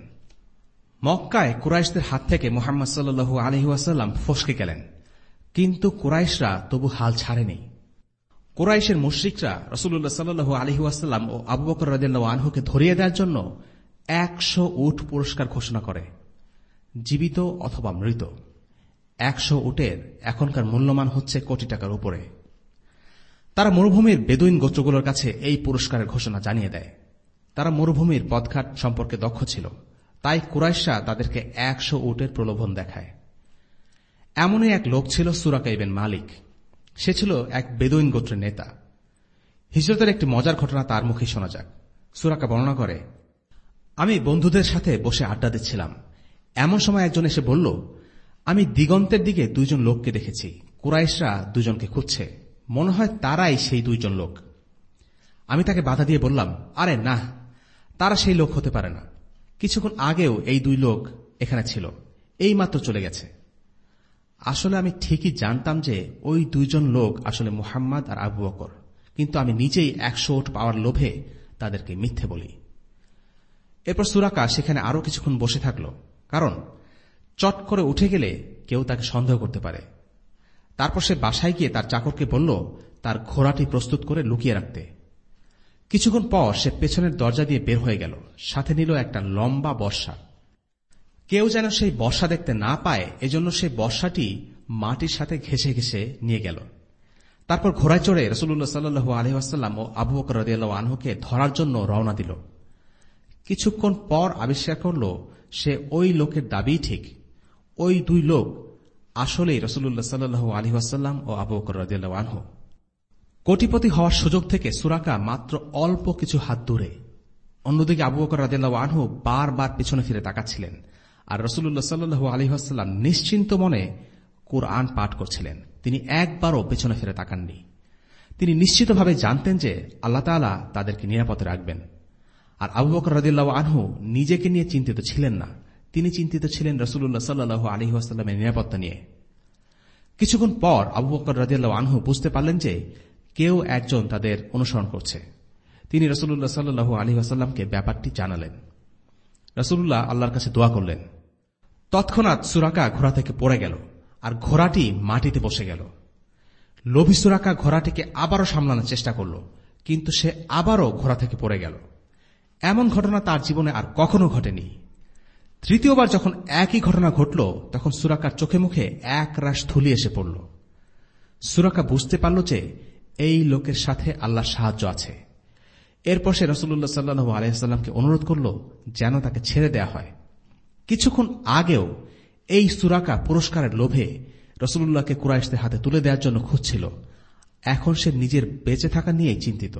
মক্কায় কুরাইশদের হাত থেকে মুহাম্মদ সাল্লাল্লাহু আলাইহি ওয়াসাল্লাম ফসকে গেলেন, কিন্তু কুরাইশরা তবু হাল ছাড়েনি। কুরাইশের মুশরিকরা রাসূলুল্লাহ সাল্লাল্লাহু আলাইহি ওয়াসাল্লাম ও আবু বকর রাদিয়াল্লাহু আনহুকে ধরিয়ে দেওয়ার জন্য একশো উট পুরস্কার ঘোষণা করে, জীবিত অথবা মৃত। একশো উটের এখনকার মূল্যমান হচ্ছে কোটি টাকার উপরে। তারা মরুভূমির বেদুইন গোত্রগুলোর কাছে এই পুরস্কারের ঘোষণা জানিয়ে দেয়। তারা মরুভূমির পথঘাট সম্পর্কে দক্ষ ছিল, তাই কুরাইশরা তাদেরকে একশো উটের প্রলোভন দেখায়। এমনই এক লোক ছিল সুরাকা ইবনে মালিক। সে ছিল এক বেদুইন গোত্রের নেতা। হিজরতের একটি মজার ঘটনা তার মুখে শোনা যাক। সুরাকা বর্ণনা করে, আমি বন্ধুদের সাথে বসে আড্ডা দিচ্ছিলাম। এমন সময় একজন এসে বলল, আমি দিগন্তের দিকে দুইজন লোককে দেখেছি। কুরাইশরা দুজনকে খুঁজছে, মনে হয় তারাই সেই দুইজন লোক। আমি তাকে বাধা দিয়ে বললাম, আরে না, তারা সেই লোক হতে পারে না। কিছুক্ষণ আগেও এই দুই লোক এখানে ছিল, এই মাত্র চলে গেছে। আসলে আমি ঠিকই জানতাম যে ওই দুইজন লোক আসলে মুহাম্মদ আর আবু বকর, কিন্তু আমি নিজেই একশো ওট পাওয়ার লোভে তাদেরকে মিথ্যে বলি। এরপর সুরাকা সেখানে আরো কিছুক্ষণ বসে থাকল, কারণ চট করে উঠে গেলে কেউ তাকে সন্দেহ করতে পারে। তারপর সে বাসায় গিয়ে তার চাকরকে বলল তার ঘোড়াটি প্রস্তুত করে লুকিয়ে রাখতে। কিছুক্ষণ পর সে পেছনের দরজা দিয়ে বের হয়ে গেল, সাথে নিল একটা লম্বা বর্ষা। কেউ যেন সেই বর্ষা দেখতে না পায়, এজন্য সেই বর্ষাটি মাটির সাথে ঘেঁষে ঘেঁষে নিয়ে গেল। তারপর ঘোড়ায় চড়ে রাসূলুল্লাহ সাল্লাল্লাহু আলাইহি ওয়াসাল্লাম ও আবু বকর রাদিয়াল্লাহু আনহুকে ধরার জন্য রওনা দিল। কিছুক্ষণ পর আবিষ্কার করল সে ওই লোকের দাবি ঠিক। ওই দুই লোক আসলেই রাসূলুল্লাহ সাল্লাল্লাহু আলাইহি ওয়াসাল্লাম ও আবু বকর রাদিয়াল্লাহু আনহু। কোটিপতি হওয়ার সুযোগ থেকে সুরাকা মাত্র অল্প কিছু হাত দূরে। অন্যদিকে আবু বকর রাদিয়াল্লাহু আনহু বারবার পিছনে ফিরে তাকাচ্ছিলেন, আর রাসূলুল্লাহ সাল্লাল্লাহু আলাইহি ওয়াসাল্লাম নিশ্চিন্ত মনে কুরআন পাঠ করছিলেন। তিনি একবারও পেছনে ফিরে তাকাননি। তিনি নিশ্চিতভাবে জানতেন যে আল্লাহ তাআলা তাদেরকে নিরাপদে রাখবেন। আর আবু বকর রাদিয়াল্লাহু আনহু নিজেকে নিয়ে চিন্তিত ছিলেন না, তিনি চিন্তিত ছিলেন রাসূলুল্লাহ সাল্লাল্লাহু আলাইহি ওয়াসাল্লামের নিরাপত্তা নিয়ে। কিছুক্ষণ পর আবু বকর রাদিয়াল্লাহু আনহু বুঝতে পারলেন যে কেউ একজন তাদের অনুসরণ করছে। তিনি রাসূলুল্লাহ সাল্লাল্লাহু আলাইহি ওয়াসাল্লামকে ব্যাপারটি জানালেন। রাসূলুল্লাহ আল্লাহর কাছে দোয়া করলেন। তৎক্ষণাৎ সুরাকা ঘোড়া থেকে পড়ে গেল, আর ঘোড়াটি মাটিতে বসে গেল। লোভী সুরাকা ঘোড়াটিকে আবারও সামলানোর চেষ্টা করল, কিন্তু সে আবারও ঘোড়া থেকে পড়ে গেল। এমন ঘটনা তার জীবনে আর কখনো ঘটেনি। তৃতীয়বার যখন একই ঘটনা ঘটল, তখন সুরাকার চোখে মুখে এক রাশ ধুলি এসে পড়ল। সুরাকা বুঝতে পারল যে এই লোকের সাথে আল্লাহর সাহায্য আছে। এরপর সে রাসূলুল্লাহ সাল্লাল্লাহু আলাইহি ওয়াসাল্লামকে অনুরোধ করল যেন তাকে ছেড়ে দেয়া হয়। কিছুক্ষণ আগেও এই সুরাকা পুরস্কারের লোভে রাসূলুল্লাহকে কুরাইশদের হাতে তুলে দেওয়ার জন্য খুঁজছিল। এখন সে নিজের বেঁচে থাকা নিয়ে চিন্তিত।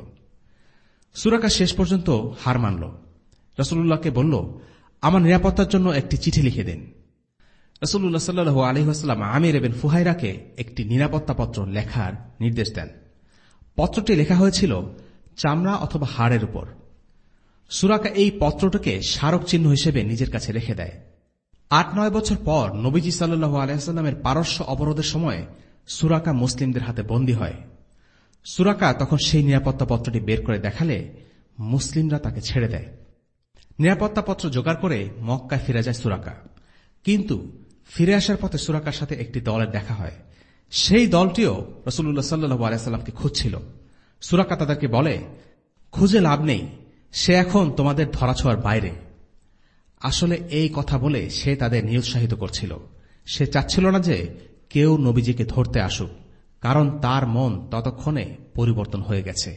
সুরাকা শেষ পর্যন্ত হার মানল। রাসূলুল্লাহকে বলল, আমার নিরাপত্তার জন্য একটি চিঠি লিখে দিন। রাসূলুল্লাহ সাল্লাল্লাহু আলাইহি ওয়াসাল্লাম আমির ইবনে ফুহাইরাকে একটি নিরাপত্তাপত্র লেখার নির্দেশ দেন। পত্রটি লেখা হয়েছিল চামড়া অথবা হাড়ের উপর। সুরাকা এই পত্রটিকে স্মারক চিহ্ন হিসেবে নিজের কাছে রেখে দেয়। আট নয় বছর পর নবীজি সাল্লাল্লাহু আলাইহি ওয়াসাল্লামের পারস্য অবরোধের সময় সুরাকা মুসলিমদের হাতে বন্দী হয়। সুরাকা তখন সেই নিরাপত্তাপত্রটি বের করে দেখালে মুসলিমরা তাকে ছেড়ে দেয়। নিরাপত্তাপত্র জোগাড় করে মক্কায় ফিরে যায় সুরাকা। কিন্তু ফিরে আসার পথে সুরাকার সাথে একটি দলের দেখা হয়। সেই দলটিও রাসূলুল্লাহ সাল্লাল্লাহু আলাইহি ওয়াসাল্লামকে খুঁজছিল। সুরাকা তাদেরকে বলে, খুঁজে লাভ নেই, সে এখন তোমাদের ধরাছোঁয়ার বাইরে। আসলে এই কথা বলে সে তাদের নিরুৎসাহিত করছিল। সে চাচ্ছিল না যে কেউ নবীজিকে ধরতে আসুক, কারণ তার মন ততক্ষণে পরিবর্তন হয়ে গেছে।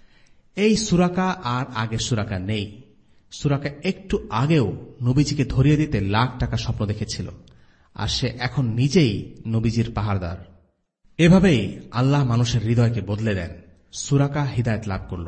এই সুরাকা আর আগের সুরাকা নেই। সুরাকা একটু আগেও নবীজিকে ধরিয়ে দিতে লাখ টাকা স্বপ্ন দেখেছিল, আর সে এখন নিজেই নবীজির পাহারাদার। এভাবেই আল্লাহ মানুষের হৃদয়কে বদলে দেন। সুরাকা হিদায়াত লাভ করল।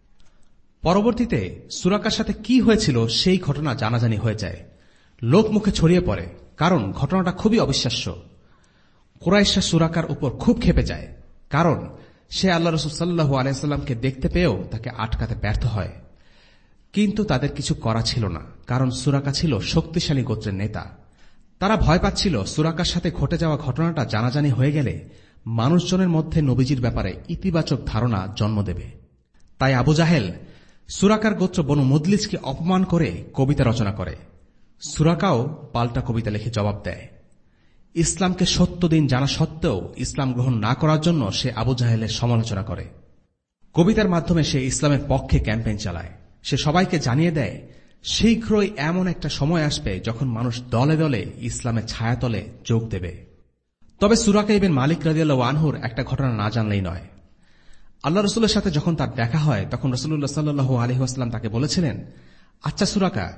পরবর্তীতে সুরাকার সাথে কি হয়েছিল সেই ঘটনা জানাজানি হয়ে যায়, লোক মুখে ছড়িয়ে পড়ে, কারণ ঘটনাটা খুবই অবিশ্বাস্য। কুরাইশরা সুরাকার উপর খুব ক্ষেপে যায়, কারণ সে আল্লাহ রাসূল সাল্লাল্লাহু আলাইহি ওয়াসাল্লামকে দেখতে পেয়েও তাকে আটকাতে ব্যর্থ হয়। কিন্তু তাদের কিছু করা ছিল না, কারণ সুরাকা ছিল শক্তিশালী গোত্রের নেতা। তারা ভয় পাচ্ছিল সুরাকার সাথে ঘটে যাওয়া ঘটনাটা জানাজানি হয়ে গেলে মানুষজনের মধ্যে নবীজির ব্যাপারে ইতিবাচক ধারণা জন্ম দেবে। তাই আবু জাহেল সুরাকার গোত্র বনু মুদলিজকে অপমান করে কবিতা রচনা করে। সুরাকাও পাল্টা কবিতা লিখে জবাব দেয়। ইসলামকে সত্য দিন জানা সত্ত্বেও ইসলাম গ্রহণ না করার জন্য সে আবু জাহেলের সমালোচনা করে। কবিতার মাধ্যমে সে ইসলামের পক্ষে ক্যাম্পেইন চালায়। সে সবাইকে জানিয়ে দেয় শীঘ্রই এমন একটা সময় আসবে যখন মানুষ দলে দলে ইসলামের ছায়াতলে যোগ দেবে। তবে সুরাকা ইবনে মালিক রাদিয়াল্লাহু আনহুর একটা ঘটনা না জানলেই নয়। আল্লাহ রাসূলের সাথে যখন তার দেখা হয়, তখন রাসূলুল্লাহ সাল্লাল্লাহু আলাইহি ওয়াসাল্লাম তাকে বলেছিলেন, আচ্ছা সুরাকা,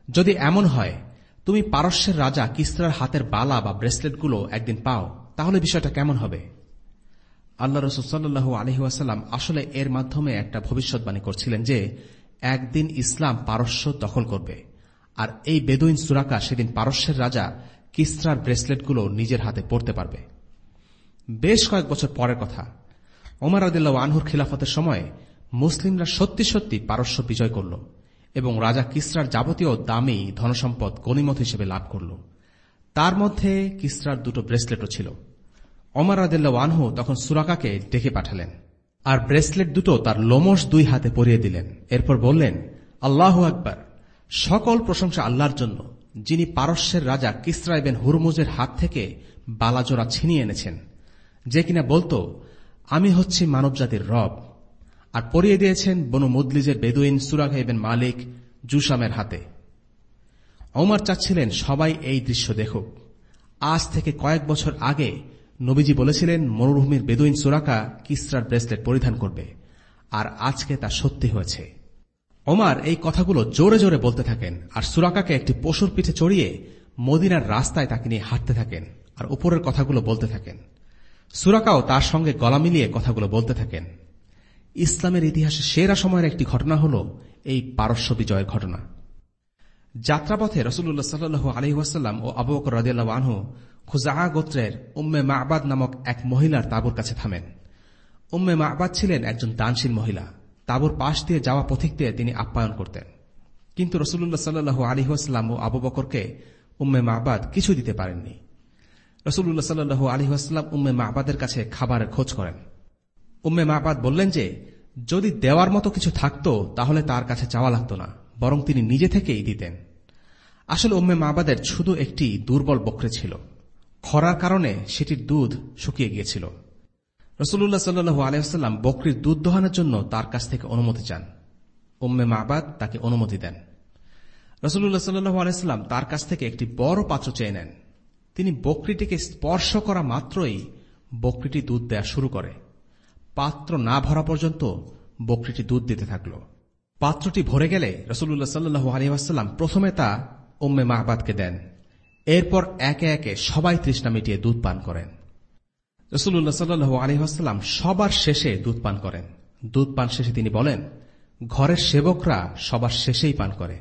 যদি এমন হয় তুমি পারস্যের রাজা কিসরার হাতের বালা বা ব্রেসলেটগুলো একদিন পাও, তাহলে বিষয়টা কেমন হবে? আল্লাহ রাসূল সাল্লাল্লাহু আলাইহি ওয়াসাল্লাম আসলে এর মাধ্যমে একটা ভবিষ্যৎবাণী করছিলেন যে একদিন ইসলাম পারস্য দখল করবে, আর এই বেদুইন সুরাকা সেদিন পারস্যের রাজা কিসরার ব্রেসলেটগুলো নিজের হাতে পড়তে পারবে। বেশ কয়েক বছর পরের কথা, ওমর রাদিয়াল্লাহু আনহুর খিলাফতের সময় মুসলিমরা সত্যি সত্যি পারস্য বিজয় করল এবং রাজা কিসরার যাবতীয় দামি ধনসম্পদ গনিমত হিসেবে লাভ করল। তার মধ্যে কিসরার দুটো ব্রেসলেটও ছিল। ওমর রাদিয়াল্লাহু আনহু তখন সুরাকাকে ডেকে পাঠালেন আর ব্রেসলেট দুটো তার লোমশ দুই হাতে পরিয়ে দিলেন। এরপর বললেন, আল্লাহু আকবার, সকল প্রশংসা আল্লাহর জন্য, যিনি পারস্যের রাজা কিসরা ইবনে হুরমুজের হাত থেকে বালাজোড়া ছিনিয়ে এনেছেন, যে কিনা বলতো আমি হচ্ছি মানবজাতির রব, আর পরিয়ে দিয়েছেন বনু মুদলিজের বেদুইন সুরাকা ইবনে মালিক জুসামের হাতে। ওমর চাচ্ছিলেন সবাই এই দৃশ্য দেখুক। আজ থেকে কয়েক বছর আগে নবীজি বলেছিলেন মরুভূমির বেদুইন সুরাকা কিসরার ব্রেসলেট পরিধান করবে, আর আজকে তা সত্যি হয়েছে। ওমর এই কথাগুলো জোরে জোরে বলতে থাকেন আর সুরাকাকে একটি পশুর পিঠে চড়িয়ে মদিনার রাস্তায় তাকে নিয়ে হাঁটতে থাকেন আর উপরের কথাগুলো বলতে থাকেন। সুরাকাও তার সঙ্গে গলা মিলিয়ে কথাগুলো বলতে থাকেন। ইসলামের ইতিহাসে সেরা সময়ের একটি ঘটনা হল এই পারস্য বিজয়ের ঘটনা। যাত্রাপথে রাসূলুল্লাহ সাল্লাল্লাহু আলাইহি ওয়াসাল্লাম ও আবু বকর রাদিয়াল্লাহু আনহু খুজাআ গোত্রের উম্মে মা'বাদ নামক এক মহিলার তাঁবুর কাছে থামেন। উম্মে মা'বাদ ছিলেন একজন দানশীল মহিলা। তাঁবুর পাশ দিয়ে যাওয়া পথিকদের তিনি আপ্যায়ন করতেন, কিন্তু রাসূলুল্লাহ সাল্লাল্লাহু আলাইহি ওয়াসাল্লাম ও আবু বকরকে উম্মে মা'বাদ কিছু দিতে পারেননি। রাসূলুল্লাহ সাল্লাল্লাহু আলাইহি ওয়াসাল্লাম উম্মে মা'বাদের কাছে খাবারের খোঁজ করেন। উম্মে মা'বাদ বললেন যে যদি দেওয়ার মতো কিছু থাকত তাহলে তার কাছে চাওয়া লাগত না, বরং তিনি নিজে থেকেই দিতেন। আসলে উম্মে মা'বাদের শুধু একটি দুর্বল বকরি ছিল। খরার কারণে সেটির দুধ শুকিয়ে গিয়েছিল। রাসূলুল্লাহ সাল্লাল্লাহু আলাইহি ওয়াসাল্লাম বকরির দুধ দোহানোর জন্য তার কাছ থেকে অনুমতি চান। উম্মে মা'বাদ তাকে অনুমতি দেন। রাসূলুল্লাহ সাল্লাল্লাহু আলাইহি ওয়াসাল্লাম তার কাছ থেকে একটি বড় পাত্র চেয়ে নেন। তিনি বকরিটিকে স্পর্শ করা মাত্রই বকরিটি দুধ দেয়া শুরু করে। পাত্র না ভরা পর্যন্ত বকরিটি দুধ দিতে থাকল। পাত্রটি ভরে গেলে রাসূলুল্লাহ সাল্লাল্লাহু আলাইহি ওয়াসাল্লাম প্রথমে তা উম্মে মা'বাদকে দেন। এরপর একে একে সবাই তৃষ্ণা মিটিয়ে দুধ পান করেন। রাসূলুল্লাহ সাল্লাল্লাহু আলাইহি ওয়াসাল্লাম সবার শেষে দুধ পান করেন। দুধ পান শেষে তিনি বলেন, ঘরের সেবকরা সবার শেষেই পান করে।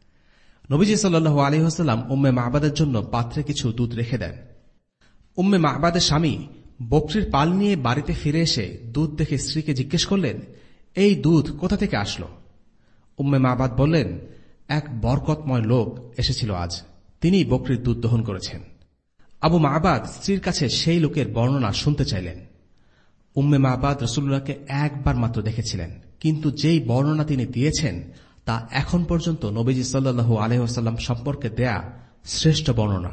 নবীজি সাল্লাল্লাহু আলাইহি ওয়াসাল্লাম উম্মে মা'বাদের জন্য পাত্রে কিছু দুধ রেখে দেন। উম্মে মা'বাদের স্বামী বকরির পাল নিয়ে বাড়িতে ফিরে এসে দুধ দেখে স্ত্রীকে জিজ্ঞেস করলেন, এই দুধ কোথা থেকে আসলো? উম্মে মা'বাদ বললেন, এক বরকতময় লোক এসেছিল আজ, তিনি বকরির দুধ দহন করেছেন। আবু মা'বাদ স্ত্রীর কাছে সেই লোকের বর্ণনা শুনতে চাইলেন। উম্মে মা'বাদ রাসূলুল্লাহকে একবার মাত্র দেখেছিলেন, কিন্তু যেই বর্ণনা তিনি দিয়েছেন তা এখন পর্যন্ত নবীজি সাল্লাল্লাহু আলাইহি ওয়াসাল্লাম সম্পর্কে দেয়া শ্রেষ্ঠ বর্ণনা।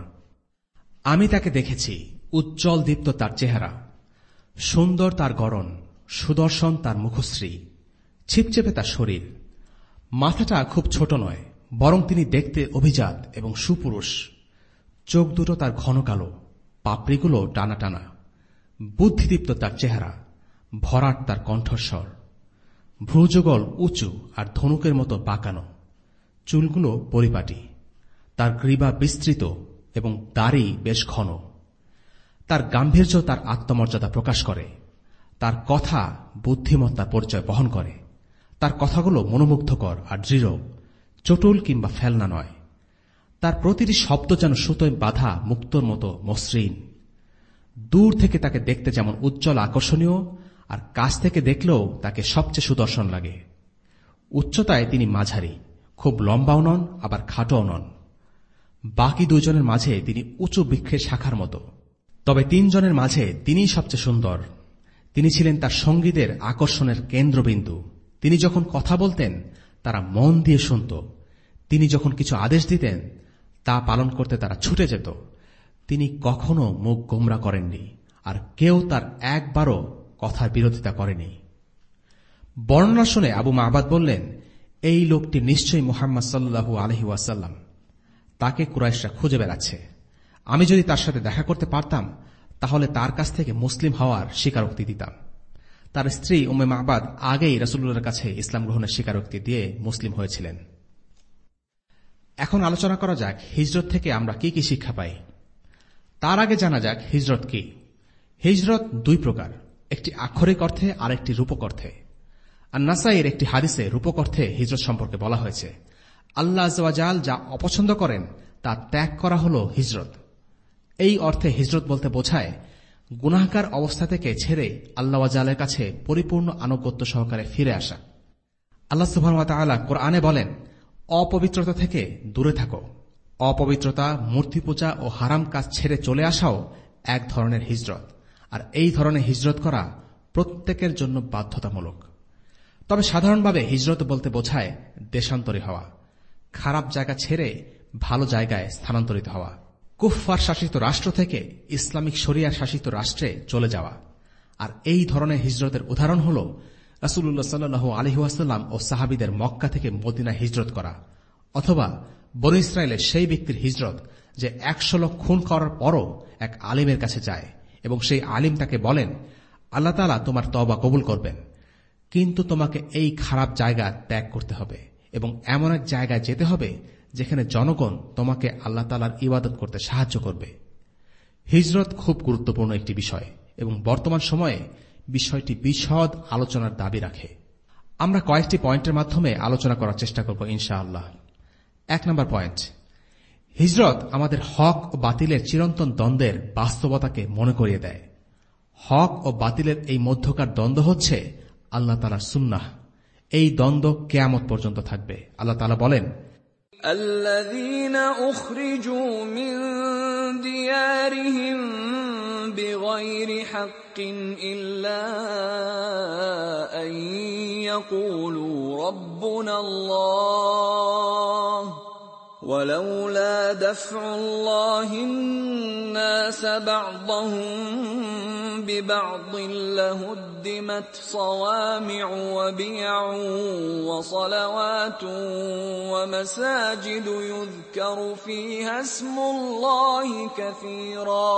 আমি তাকে দেখেছি, উজ্জ্বল দীপ্ত তার চেহারা, সুন্দর তার গড়ন, সুদর্শন তার মুখশ্রী, ছিপচেপে তার শরীর। মাথাটা খুব ছোট নয়, বরং তিনি দেখতে অভিজাত এবং সুপুরুষ। চোখ দুটো তার ঘন কালো, পাপড়িগুলো টানা টানা। বুদ্ধিদীপ্ত তার চেহারা, ভরাট তার কণ্ঠস্বর, ভ্রুযুগল উঁচু আর ধনুকের মতো বাঁকানো, চুলগুলো পরিপাটি। তার গ্রীবা বিস্তৃত এবং দাড়ি বেশ ঘন। তার গাম্ভীর্য তার আত্মমর্যাদা প্রকাশ করে। তার কথা বুদ্ধিমত্তার পরিচয় বহন করে। তার কথাগুলো মনোমুগ্ধকর আর দৃঢ়, চটুল কিংবা ফেলনা নয়। তার প্রতিটি শব্দ যেন সুতোয় বাঁধা মুক্তোর মতো মসৃণ। দূর থেকে তাকে দেখতে যেমন উজ্জ্বল আকর্ষণীয়, আর কাছ থেকে দেখলেও তাকে সবচেয়ে সুদর্শন লাগে। উচ্চতায় তিনি মাঝারি, খুব লম্বাও নন আবার খাটোও নন। বাকি দুইজনের মাঝে তিনি উঁচু বৃক্ষের শাখার মতো। তবে তিনজনের মাঝে তিনিই সবচেয়ে সুন্দর। তিনি ছিলেন তার সঙ্গীদের আকর্ষণের কেন্দ্রবিন্দু। তিনি যখন কথা বলতেন তারা মন দিয়ে শুনত। তিনি যখন কিছু আদেশ দিতেন তা পালন করতে তারা ছুটে যেত। তিনি কখনো মুখ গোমরা করেননি, আর কেউ তার একবারও কথার বিরোধিতা করেনি। বর্ণনা শুনে আবু মা'বাদ বললেন, এই লোকটি নিশ্চয়ই মুহাম্মদ সাল্লাল্লাহু আলাইহি ওয়াসাল্লাম। তাকে কুরাইশরা খুঁজে বেড়াচ্ছে। আমি যদি তার সাথে দেখা করতে পারতাম তাহলে তার কাছ থেকে মুসলিম হওয়ার স্বীকারোক্তি দিতাম। তার স্ত্রী উম্মে মা'বাদ আগেই রাসূলুল্লাহর কাছে ইসলাম গ্রহণের স্বীকারোক্তি দিয়ে মুসলিম হয়েছিলেন। এখন আলোচনা করা যাক হিজরত থেকে আমরা কি কি শিক্ষা পাই। তার আগে জানা যাক হিজরত কি। হিজরত দুই প্রকার, একটি আক্ষরিক অর্থে আর একটি রূপক অর্থে। আর নাসাইয়ের একটি হাদিসে রূপক অর্থে হিজরত সম্পর্কে বলা হয়েছে, আল্লাহ আযজা ওয়া জাল যা অপছন্দ করেন তা ত্যাগ করা হল হিজরত। এই অর্থে হিজরত বলতে বোঝায় গুনাহগার অবস্থা থেকে ছেড়ে আল্লাহ ওয়া জালের কাছে পরিপূর্ণ আনুগত্য সহকারে ফিরে আসা। আল্লাহ সুবহানাহু ওয়া তাআলা কোরআনে বলেন, অপবিত্রতা থেকে দূরে থাকো। অপবিত্রতা, মূর্তি পূজা ও হারাম কাজ ছেড়ে চলে আসাও এক ধরনের হিজরত। আর এই ধরনের হিজরত করা প্রত্যেকের জন্য বাধ্যতামূলক। তবে সাধারণভাবে হিজরত বলতে বোঝায় দেশান্তরী হওয়া, খারাপ জায়গা ছেড়ে ভালো জায়গায় স্থানান্তরিত হওয়া, কুফফার শাসিত রাষ্ট্র থেকে ইসলামিক শরিয়া শাসিত রাষ্ট্রে চলে যাওয়া। আর এই ধরনের হিজরতের উদাহরণ হল রাসূলুল্লাহ সাল্লাল্লাহু আলাইহি ওয়াসাল্লাম ও সাহাবীদের মক্কা থেকে মদিনায় হিজরত করা, অথবা বনী ইসরায়েলের সেই ব্যক্তির হিজরত যে একশো লোক খুন করার পরও এক আলিমের কাছে যায় এবং সেই আলিম তাকে বলেন, আল্লাহ তাআলা তোমার তওবা কবুল করবেন, কিন্তু তোমাকে এই খারাপ জায়গা ত্যাগ করতে হবে এবং এমন এক জায়গায় যেতে হবে যেখানে জনগণ তোমাকে আল্লাহ তাআলার ইবাদত করতে সাহায্য করবে। হিজরত খুব গুরুত্বপূর্ণ একটি বিষয় এবং বর্তমান সময়ে বিষয়টি বিশদ আলোচনার দাবি রাখে। আমরা কয়েকটি পয়েন্টের মাধ্যমে আলোচনা করার চেষ্টা করব ইনশাআল্লাহ। এক নম্বর পয়েন্ট, হিজরত আমাদের হক ও বাতিলের চিরন্তন দ্বন্দ্বের বাস্তবতাকে মনে করিয়ে দেয়। হক ও বাতিলের এই মধ্যকার দ্বন্দ্ব হচ্ছে আল্লাহ তাআলার সুন্নাহ। এই দ্বন্দ্ব কিয়ামত পর্যন্ত থাকবে। আল্লাহ তাআলা বলেন, الذين أخرجوا من ديارهم بغير حق إلا أن يقولوا ربنا الله ولولا دفع الله الناس بعضهم ببعض لهدمت صوامع وبيع وصلوات ومساجد يذكر فيها اسم الله كثيرا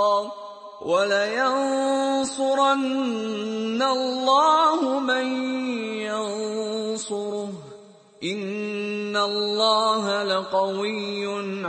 ولينصرن الله من ينصره إن الله لقوي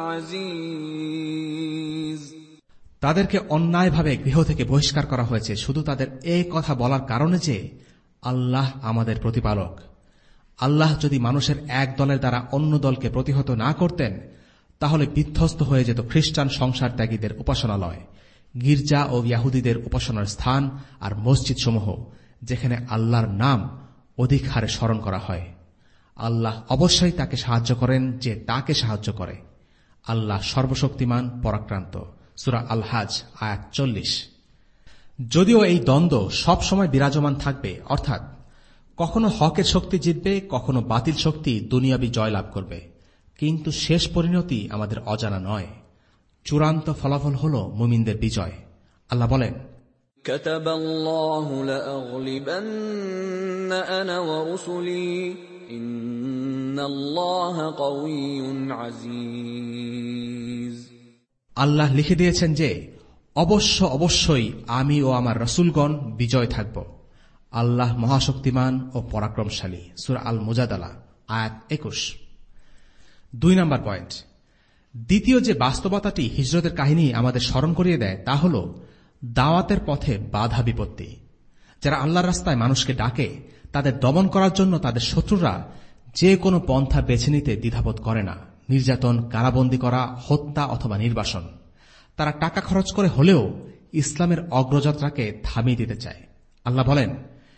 عزيز। তাদেরকে অন্যায়ভাবে গৃহ থেকে বহিষ্কার করা হয়েছে শুধু তাদের এই কথা বলার কারণে যে আল্লাহ আমাদের প্রতিপালক। আল্লাহ যদি মানুষের এক দলের দ্বারা অন্য দলকে প্রতিহত না করতেন তাহলে বিধ্বস্ত হয়ে যেত খ্রিস্টান সংসার ত্যাগীদের উপাসনালয়, গির্জা ও ইয়াহুদীদের উপাসনার স্থান আর মসজিদসমূহ, যেখানে আল্লাহর নাম অধিক হারে স্মরণ করা হয়। আল্লাহ অবশ্যই তাকে সাহায্য করেন যে তাকে সাহায্য করে। আল্লাহ সর্বশক্তিমান, পরাক্রান্ত। সূরা আল হাজ আয়াত চল্লিশ। যদিও এই দ্বন্দ্ব সব সময় বিরাজমান থাকবে, অর্থাৎ কখনো হকের শক্তি জিতবে, কখনো বাতিল শক্তি দুনিয়াবি জয়লাভ করবে, কিন্তু শেষ পরিণতি আমাদের অজানা নয়। চূড়ান্ত ফলাফল হল মুমিনদের বিজয়। আল্লাহ বলেন, কাতাবাল্লাহু লাআগলিবান্না আনা ওয়া রুসুলি ইন্নাল্লাহা কাওয়িয়্যুন আজিজ। আল্লাহ লিখে দিয়েছেন যে অবশ্য অবশ্যই আমি ও আমার রাসূলগণ বিজয় থাকব। আল্লাহ মহাশক্তিমান ও পরাক্রমশালী। সূরা আল মুজাদালা আয়াত একুশ। দুই নম্বর পয়েন্ট, দ্বিতীয় যে বাস্তবতাটি হিজরতের কাহিনী আমাদের স্মরণ করিয়ে দেয় তা হল দাওয়াতের পথে বাধা বিপত্তি। যারা আল্লাহর রাস্তায় মানুষকে ডাকে তাদের দমন করার জন্য তাদের শত্রুরা যে কোনো পন্থা বেছে নিতে দ্বিধাবোধ করে না। নির্যাতন, কারাবন্দী করা, হত্যা অথবা নির্বাসন। তারা টাকা খরচ করে হলেও ইসলামের অগ্রযাত্রাকে থামিয়ে দিতে চায়। আল্লাহ বলেন,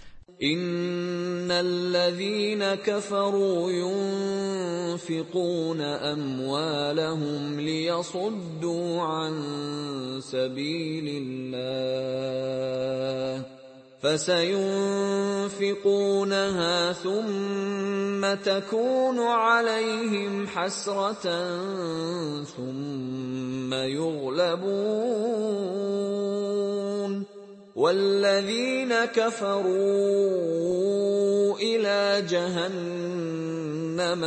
ইন্নাল্লাযীনা কাফারু ইউনফিকুনা আমওয়ালাহুম লিয়াসুদ্দু আন সাবিলিল্লাহ فسينفقونها ثم تكون عليهم حسرة ثم يغلبون والذين كفروا إلى جهنم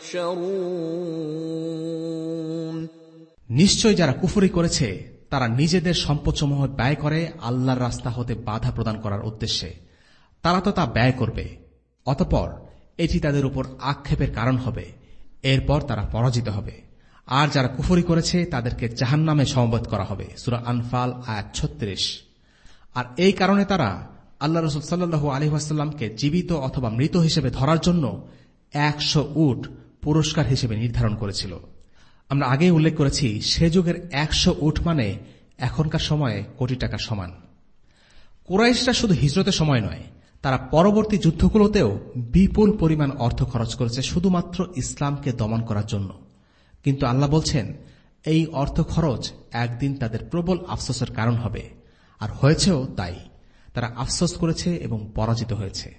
يحشرون। নিশ্চয় যারা কুফরি করেছে তারা নিজেদের সম্পদসমূহ ব্যয় করে আল্লাহর রাস্তা হতে বাধা প্রদান করার উদ্দেশ্যে। তারা তো তা ব্যয় করবে, অতঃপর এটি তাদের উপর আক্ষেপের কারণ হবে, এরপর তারা পরাজিত হবে। আর যারা কুফরি করেছে তাদেরকে জাহান্নামে সমবেত করা হবে। সূরা আনফাল আয়াত ছত্রিশ। আর এই কারণে তারা আল্লাহ রাসূল সাল্লাল্লাহু আলাইহি ওয়াসাল্লামকে জীবিত অথবা মৃত হিসেবে ধরার জন্য একশো উট পুরস্কার হিসেবে নির্ধারণ করেছিল। আমরা আগেই উল্লেখ করেছি সে যুগের একশো উট মানে এখনকার সময়ে কোটি টাকার সমান। কুরাইশরা শুধু হিজরতের সময় নয়, তারা পরবর্তী যুদ্ধগুলোতেও বিপুল পরিমাণ অর্থ খরচ করেছে শুধুমাত্র ইসলামকে দমন করার জন্য। কিন্তু আল্লাহ বলছেন এই অর্থ খরচ একদিন তাদের প্রবল আফসোসের কারণ হবে, আর হয়েছেও তাই। তারা আফসোস করেছে এবং পরাজিত হয়েছে।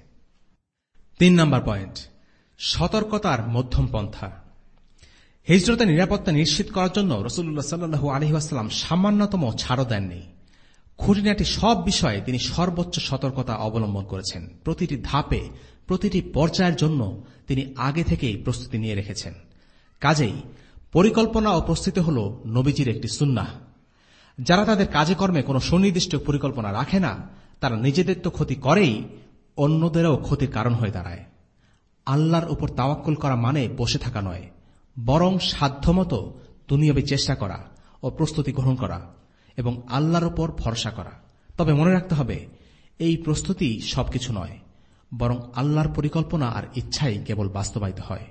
তিন নম্বর পয়েন্ট, সতর্কতার মধ্যম পন্থা। হিজরতের নিরাপত্তা নিশ্চিত করার জন্য রাসূলুল্লাহ সাল্লাল্লাহু আলাইহি ওয়াসাল্লাম সামান্যতম ছাড়ও দেননি। খুঁটিনাটি সব বিষয়ে তিনি সর্বোচ্চ সতর্কতা অবলম্বন করেছেন। প্রতিটি ধাপে, প্রতিটি পর্যায়ের জন্য তিনি আগে থেকেই প্রস্তুতি নিয়ে রেখেছেন। কাজেই পরিকল্পনা ও প্রস্তুতি হল নবীজির একটি সুন্নাহ। যারা তাদের কাজে কর্মে কোনো সুনির্দিষ্ট পরিকল্পনা রাখে না, তারা নিজেদের তো ক্ষতি করেই, অন্যদেরও ক্ষতির কারণ হয়ে দাঁড়ায়। আল্লাহর উপর তাওয়াক্কুল করা মানে বসে থাকা নয়, বরং সাধ্যমতো দুনিয়াবী চেষ্টা করা ও প্রস্তুতি গ্রহণ করা এবং আল্লাহর উপর ভরসা করা। তবে মনে রাখতে হবে, এই প্রস্তুতি সবকিছু নয়, বরং আল্লাহর পরিকল্পনা আর ইচ্ছাই কেবল বাস্তবায়িত হয়।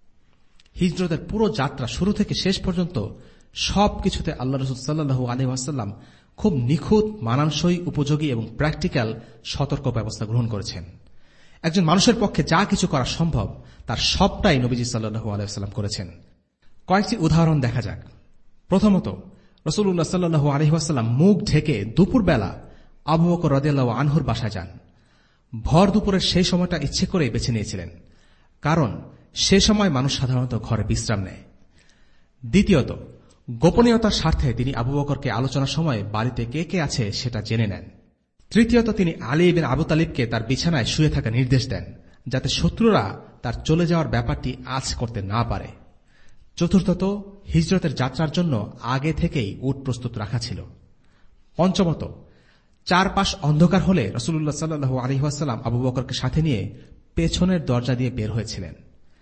হিজরতের পুরো যাত্রা শুরু থেকে শেষ পর্যন্ত সবকিছুতে আল্লাহ রাসূল সাল্লাল্লাহু আলাইহি ওয়াসাল্লাম খুব নিখুঁত, মানানসই, উপযোগী এবং প্র্যাকটিক্যাল সতর্ক ব্যবস্থা গ্রহণ করেছেন। একজন মানুষের পক্ষে যা কিছু করা সম্ভব তার সবটাই নবীজি সাল্লাল্লাহু আলাইহি ওয়াসাল্লাম করেছেন। কয়েকটি উদাহরণ দেখা যাক। প্রথমত, রাসূলুল্লাহ সাল্লাল্লাহু আলাইহি ওয়াসাল্লাম মুখ ঢেকে দুপুরবেলা আবু বকর রাদিয়াল্লাহু আনহুর বাসায় যান। ভর দুপুরের সেই সময়টা ইচ্ছে করে বেছে নিয়েছিলেন, কারণ সে সময় মানুষ সাধারণত ঘরে বিশ্রাম নেয়। দ্বিতীয়ত, গোপনীয়তার স্বার্থে তিনি আবু বকরকে আলোচনার সময় বাড়িতে কে কে আছে সেটা জেনে নেন। তৃতীয়ত, তিনি আলী ইবনে আবু তালিবকে তার বিছানায় শুয়ে থাকার নির্দেশ দেন, যাতে শত্রুরা তার চলে যাওয়ার ব্যাপারটি আঁচ করতে না পারে। চতুর্থত, হিজরতের যাত্রার জন্য আগে থেকেই উট প্রস্তুত রাখা ছিল। পঞ্চমত, চারপাশ অন্ধকার হলে রাসূলুল্লাহ সাল্লাল্লাহু আলাইহি ওয়াসাল্লাম আবু বকরকে সাথে নিয়ে পেছনের দরজা দিয়ে বের হয়েছিলেন।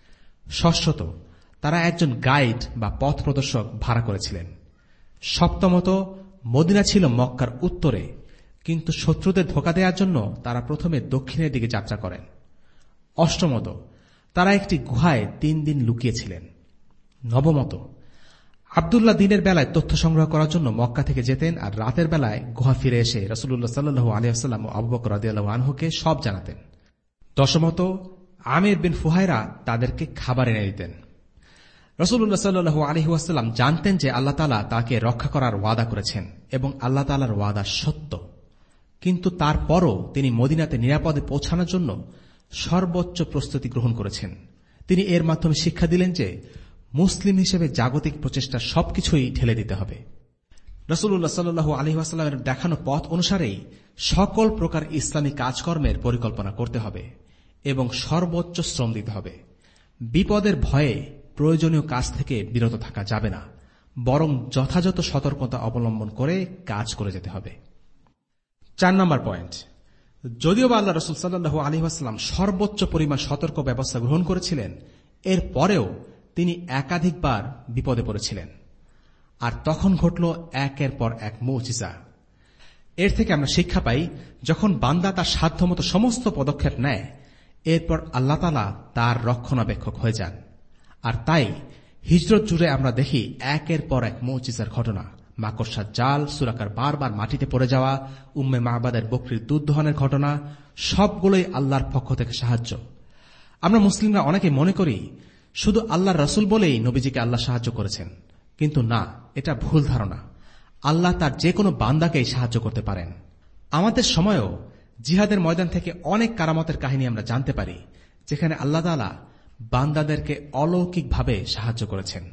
ষষ্ঠত, তারা একজন গাইড বা পথ প্রদর্শক ভাড়া করেছিলেন। সপ্তমত, মদিনা ছিল মক্কার উত্তরে, কিন্তু শত্রুদের ধোঁকা দেওয়ার জন্য তারা প্রথমে দক্ষিণের দিকে যাত্রা করেন। অষ্টমত, তারা একটি গুহায় তিন দিন লুকিয়েছিলেন। নবমত, আব্দুল্লাহ দিনের বেলায় তথ্য সংগ্রহ করার জন্য মক্কা থেকে যেতেন, আর রাতের বেলায় গুহা ফিরে এসে রাসূলুল্লাহ সাল্লাল্লাহু আলাইহি ওয়াসাল্লাম ও আবু বকর রাদিয়াল্লাহু আনহুকে সব জানাতেন। দশমত, আমির বিন ফুহায়রা তাদেরকে খাবার এনে দিতেন। রাসূলুল্লাহ সাল্লাল্লাহু আলাইহি ওয়াসাল্লাম জানতেন যে আল্লাহ তাআলা তাকে রক্ষা করার ওয়াদা করেছেন এবং আল্লাহ তাআলার ওয়াদা সত্য, কিন্তু তারপরও তিনি মদিনাতে নিরাপদে পৌঁছানোর জন্য সর্বোচ্চ প্রস্তুতি গ্রহণ করেছেন। তিনি এর মাধ্যমে শিক্ষা দিলেন যে মুসলিম হিসেবে জাগতিক প্রচেষ্টা সবকিছুই ঢেলে দিতে হবে। রাসূলুল্লাহ সাল্লাল্লাহু আলাইহি ওয়াসাল্লামের দেখানো পথ অনুসারেই সকল প্রকার ইসলামী কাজকর্মের পরিকল্পনা করতে হবে এবং সর্বোচ্চ শ্রম দিতে হবে। বিপদের ভয়ে প্রয়োজনীয় কাজ থেকে বিরত থাকা যাবে না, বরং যথাযথ সতর্কতা অবলম্বন করে কাজ করে যেতে হবে। চার নম্বর পয়েন্ট, যদিও বা আল্লাহ রাসূল সাল্লাল্লাহু আলাইহি ওয়াসাল্লাম সর্বোচ্চ পরিমাণ সতর্ক ব্যবস্থা গ্রহণ করেছিলেন, এর পরেও তিনি একাধিকবার বিপদে পড়েছিলেন, আর তখন ঘটল একের পর এক মুজিজা। এর থেকে আমরা শিক্ষা পাই, যখন বান্দা তার সাধ্যমতো সমস্ত পদক্ষেপ নেয়, এরপর আল্লাহ তাআলা তার রক্ষণাবেক্ষক হয়ে যান। আর তাই হিজরত জুড়ে আমরা দেখি একের পর এক মুজিজার ঘটনা। মাকড়সার জাল, সুরাকার বারবার মাটিতে পড়ে যাওয়া, উম্মে মাবাদের বকরির দুধ দহনের ঘটনা, সবগুলোই আল্লাহর পক্ষ থেকে সাহায্য। আমরা মুসলিমরা অনেকে মনে করি শুধু আল্লাহর রাসূল বলেই নবীজিকে আল্লাহ সাহায্য করেছেন, কিন্তু না, এটা ভুল ধারণা। আল্লাহ তার যে কোনো বান্দাকেই সাহায্য করতে পারেন। আমাদের সময়েও জিহাদের ময়দান থেকে অনেক কারামতের কাহিনী আমরা জানতে পারি, যেখানে আল্লাহ তাআলা বান্দাদেরকে অলৌকিকভাবে সাহায্য করেছেন।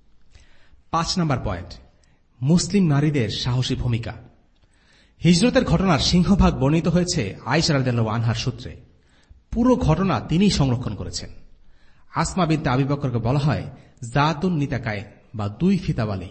পাঁচ নম্বর পয়েন্ট, মুসলিম নারীদের সাহসী ভূমিকা। হিজরতের ঘটনার সিংহভাগ বর্ণিত হয়েছে আয়েশা রাদিয়াল্লাহু আনহার সূত্রে। পুরো ঘটনা তিনিই সংরক্ষণ করেছেন। আসমা বিনতে আবি বকরকে বলা হয় জাতুন নিতাকায়ে বা দুই ফিতাওয়ালি।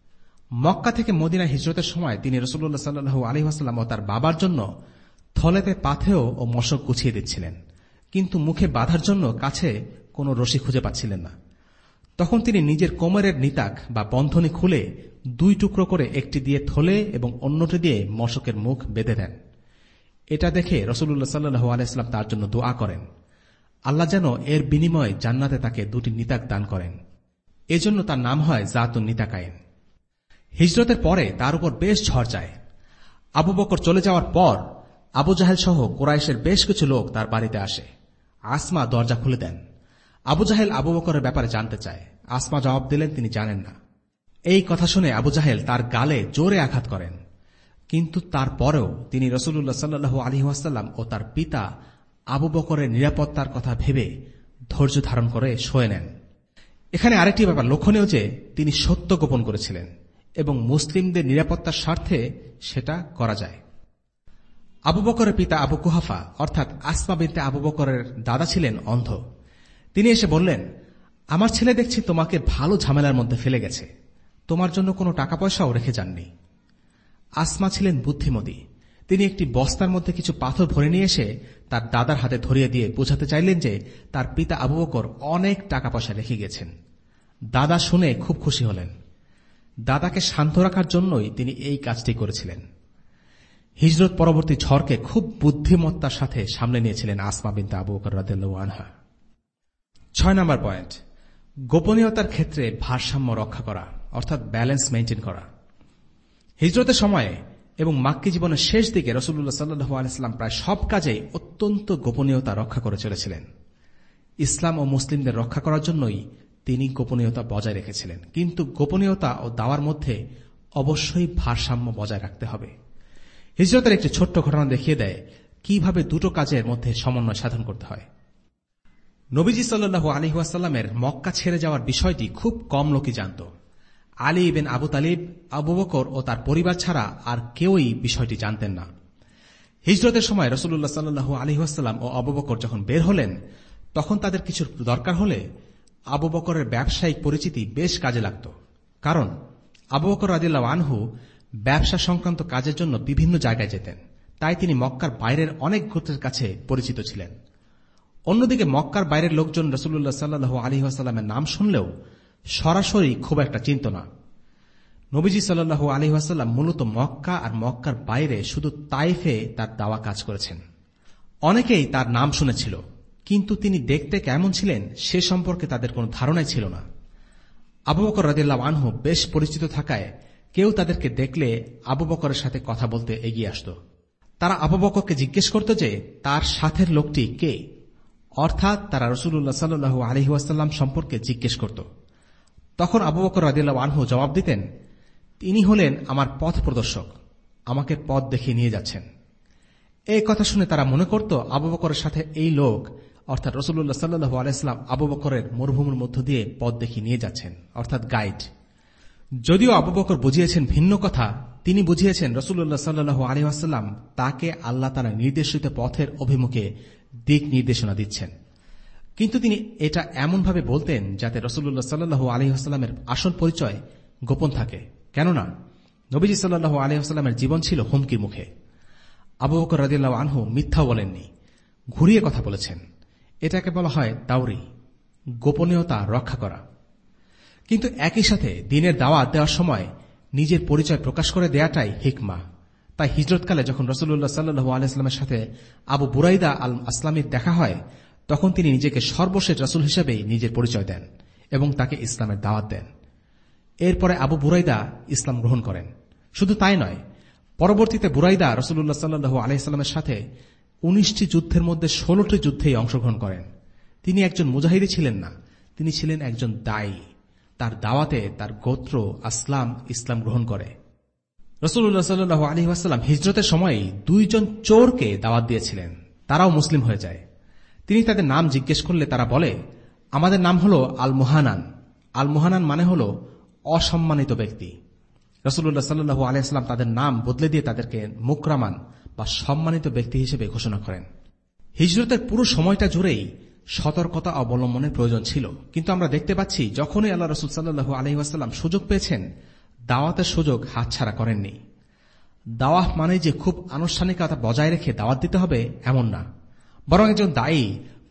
মক্কা থেকে মদিনা হিজরতের সময় তিনি রাসূলুল্লাহ সাল্লাল্লাহু আলাইহি ওয়াসাল্লাম ও তার বাবার জন্য থলেতে পাথেয় ও মশক গুছিয়ে দিচ্ছিলেন, কিন্তু মুখে বাঁধার জন্য কাছে কোনো রশি খুঁজে পাচ্ছিলেন না। তখন তিনি নিজের কোমরের নিতাক বা বন্ধনী খুলে দুই টুকরো করে একটি দিয়ে থলে এবং অন্যটি দিয়ে মশকের মুখ বেঁধে দেন। এটা দেখে রাসূলুল্লাহ সাল্লাল্লাহু আলাইহি ওয়াসাল্লাম তার জন্য দোয়া করেন, আল্লাহ যেন এর বিনিময়ে জান্নাতে তাকে দুটি নিতাক দান করেন। এজন্য তার নাম হয় জাতুন নিতাকাইন। হিজরতের পরে তার উপর বেশ ঝড় যায়। আবু বকর চলে যাওয়ার পর আবু জাহেল সহ কুরাইশের বেশ কিছু লোক তার বাড়িতে আসে। আসমা দরজা খুলে দেন। আবু জাহেল আবু বকরের ব্যাপারে জানতে চায়। আসমা জবাব দিলেন তিনি জানেন না। এই কথা শুনে আবু জাহেল তার গালে জোরে আঘাত করেন, কিন্তু তারপরেও তিনি রাসূলুল্লাহ সাল্লাল্লাহু আলাইহি ওয়াসাল্লাম ও তার পিতা আবু বকরের নিরাপত্তার কথা ভেবে ধৈর্য ধারণ করে সয়ে নেন। এখানে আরেকটি ব্যাপার লক্ষণীয় যে তিনি সত্য গোপন করেছিলেন এবং মুসলিমদের নিরাপত্তার স্বার্থে সেটা করা যায়। আবু বকরের পিতা আবু কুহাফা অর্থাৎ আসমা বিনতে আবু বকরের দাদা ছিলেন অন্ধ। তিনি এসে বললেন, আমার ছেলে দেখছি তোমাকে ভালো ঝামেলার মধ্যে ফেলে গেছে, তোমার জন্য কোনো টাকা পয়সাও রেখে যাননি। আসমা ছিলেন বুদ্ধিমতী। তিনি একটি বস্তার মধ্যে কিছু পাথর ভরে নিয়ে এসে তার দাদার হাতে ধরিয়ে দিয়ে বোঝাতে চাইলেন যে তার পিতা আবু বকর অনেক টাকা পয়সা রেখে গেছেন। দাদা শুনে খুব খুশি হলেন। দাদাকে শান্ত রাখার জন্যই তিনি এই কাজটি করেছিলেন। হিজরত পরবর্তী ঝড়কে খুব বুদ্ধিমত্তার সাথে সামলে নিয়েছিলেন আসমা বিনতে আবু বকর রাদিয়াল্লাহু আনহা। ছয় নম্বর পয়েন্ট, গোপনীয়তার ক্ষেত্রে ভারসাম্য রক্ষা করা অর্থাৎ ব্যালেন্স মেইনটেইন করা। হিজরতের সময়ে এবং মাক্কি জীবনের শেষ দিকে রাসূলুল্লাহ সাল্লাল্লাহু আলাইহি ওয়াসাল্লাম প্রায় সব কাজেই অত্যন্ত গোপনীয়তা রক্ষা করে চলেছিলেন। ইসলাম ও মুসলিমদের রক্ষা করার জন্যই তিনি গোপনীয়তা বজায় রেখেছিলেন, কিন্তু গোপনীয়তা ও দাওয়ার মধ্যে অবশ্যই ভারসাম্য বজায় রাখতে হবে। হিজরতের একটি ছোট্ট ঘটনা দেখিয়ে দেয় কিভাবে দুটো কাজের মধ্যে সমন্বয় সাধন করতে হয়। নবীজি সাল্লাল্লাহু আলাইহি ওয়াসাল্লামের মক্কা ছেড়ে যাওয়ার বিষয়টি খুব কম লোকই জানত। আলী ইবনে আবু তালিব, আবু বকর ও তার পরিবার ছাড়া আর কেউই বিষয়টি জানতেন না। হিজরতের সময় রাসূলুল্লাহ সাল্লাল্লাহু আলাইহি ওয়াসাল্লাম ও আবু বকর যখন বের হলেন, তখন তাদের কিছু দরকার হলে আবু বকরের ব্যবসায়িক পরিচিতি বেশ কাজে লাগত। কারণ আবু বকর রাদিয়াল্লাহু আনহু ব্যবসা সংক্রান্ত কাজের জন্য বিভিন্ন জায়গায় যেতেন, তাই তিনি মক্কার বাইরের অনেক গোত্রের কাছে পরিচিত ছিলেন। অন্যদিকে মক্কার বাইরের লোকজন রাসূলুল্লাহ সাল্লাল্লাহু আলাইহি ওয়াসাল্লামের নাম শুনলেও সরাসরি খুব একটা চিনত না। নবীজি সাল্লাল্লাহু আলাইহি ওয়াসাল্লাম মূলত মক্কা আর মক্কার বাইরে শুধু তাইফে তার দাওয়া কাজ করেছেন। অনেকেই তার নাম শুনেছিল, কিন্তু তিনি দেখতে কেমন ছিলেন সে সম্পর্কে তাদের কোনো ধারণাই ছিল না। আবু বকর রাদিয়াল্লাহু আনহু বেশ পরিচিত থাকায় কেউ তাদেরকে দেখলে আবু বকরের সাথে কথা বলতে এগিয়ে আসত। তারা আবু বকরকে জিজ্ঞেস করত যে তার সাথের লোকটি কে, অর্থাৎ তারা রাসূলুল্লাহ সাল্লাল্লাহু আলাইহি ওয়াসাল্লাম সম্পর্কে জিজ্ঞেস করত। তখন আবু বকর রাদিয়াল্লাহু আনহু জবাব দিতেন, তিনি হলেন আমার পথ প্রদর্শক, আমাকে পথ দেখিয়ে নিয়ে যাচ্ছেন। এই কথা শুনে তারা মনে করত আবু বকরের সাথে এই লোক অর্থাৎ রাসূলুল্লাহ সাল্লাল্লাহু আলাইহি ওয়াসাল্লাম আবু বকরের মরুভূমির মধ্য দিয়ে পথ দেখিয়ে নিয়ে যাচ্ছেন, অর্থাৎ গাইড। যদিও আবু বকর বুঝিয়েছেন ভিন্ন কথা, তিনি বুঝিয়েছেন রাসূলুল্লাহ সাল্লাল্লাহু আলাইহি ওয়াসাল্লাম তাকে আল্লাহ তাআলা নির্দেশিত পথের অভিমুখে দিক নির্দেশনা দিচ্ছেন। কিন্তু তিনি এটা এমনভাবে বলতেন যাতে রাসূলুল্লাহ সাল্লাল্লাহু আলাইহি ওয়াসাল্লামের আসল পরিচয় গোপন থাকে, কেননা নবীজি সাল্লাল্লাহু আলাইহি ওয়াসাল্লামের জীবন ছিল হুমকির মুখে। আবু বকর রাদিয়াল্লাহু আনহু মিথ্যা বলেননি, ঘুরিয়ে কথা বলেছেন। এটাকে বলা হয় তাওরি, গোপনীয়তা রক্ষা করা। কিন্তু একই সাথে দিনের দাওয়াত দেওয়ার সময় নিজের পরিচয় প্রকাশ করে দেয়াটাই হিকমা। তাই হিজরতকালে যখন রাসূলুল্লাহ সাল্লাল্লাহু আলাইহি ওয়াসাল্লামের সাথে আবু বুরাইদা আল আসলামীর দেখা হয়, তখন তিনি নিজেকে সর্বশেষ রাসূল হিসেবেই নিজের পরিচয় দেন এবং তাকে ইসলামের দাওয়াত দেন। এরপরে আবু বুরাইদা ইসলাম গ্রহণ করেন। শুধু তাই নয়, পরবর্তীতে বুরাইদা রাসূলুল্লাহ সাল্লাল্লাহু আলাইহি ওয়াসাল্লামের সাথে উনিশটি যুদ্ধের মধ্যে ষোলোটি যুদ্ধেই অংশগ্রহণ করেন। তিনি একজন মুজাহিদি ছিলেন না, তিনি ছিলেন একজন দায়ী। তার দাওয়াতে তার গোত্র আসলাম ইসলাম গ্রহণ করে। রাসূলুল্লাহ সাল্লাল্লাহু আলাইহি ওয়াসাল্লাম হিজরতের সময় দুইজন চোরকে দাওয়াত দিয়েছিলেন, তারাও মুসলিম হয়ে যায়। তিনি তাদের নাম জিজ্ঞেস করলে তারা বলে, আমাদের নাম হল আল মুহানান। আল মুহানান মানে হল অসম্মানিত ব্যক্তি। রাসূলুল্লাহ সাল্লাল্লাহু আলাইহি ওয়াসাল্লাম তাদের নাম বদলে দিয়ে তাদেরকে মুকরামান বা সম্মানিত ব্যক্তি হিসেবে ঘোষণা করেন। হিজরতের পুরো সময়টা জুড়েই সতর্কতা অবলম্বনের প্রয়োজন ছিল, কিন্তু আমরা দেখতে পাচ্ছি যখনই আল্লাহ রাসূল সাল্লাল্লাহু আলাইহি ওয়াসাল্লাম সুযোগ পেয়েছেন, দাওয়াতের সুযোগ হাতছাড়া করেননি। দাওয়াত মানে যে খুব আনুষ্ঠানিকতা বজায় রেখে দাওয়াত দিতে হবে এমন না, বরং একজন দায়ী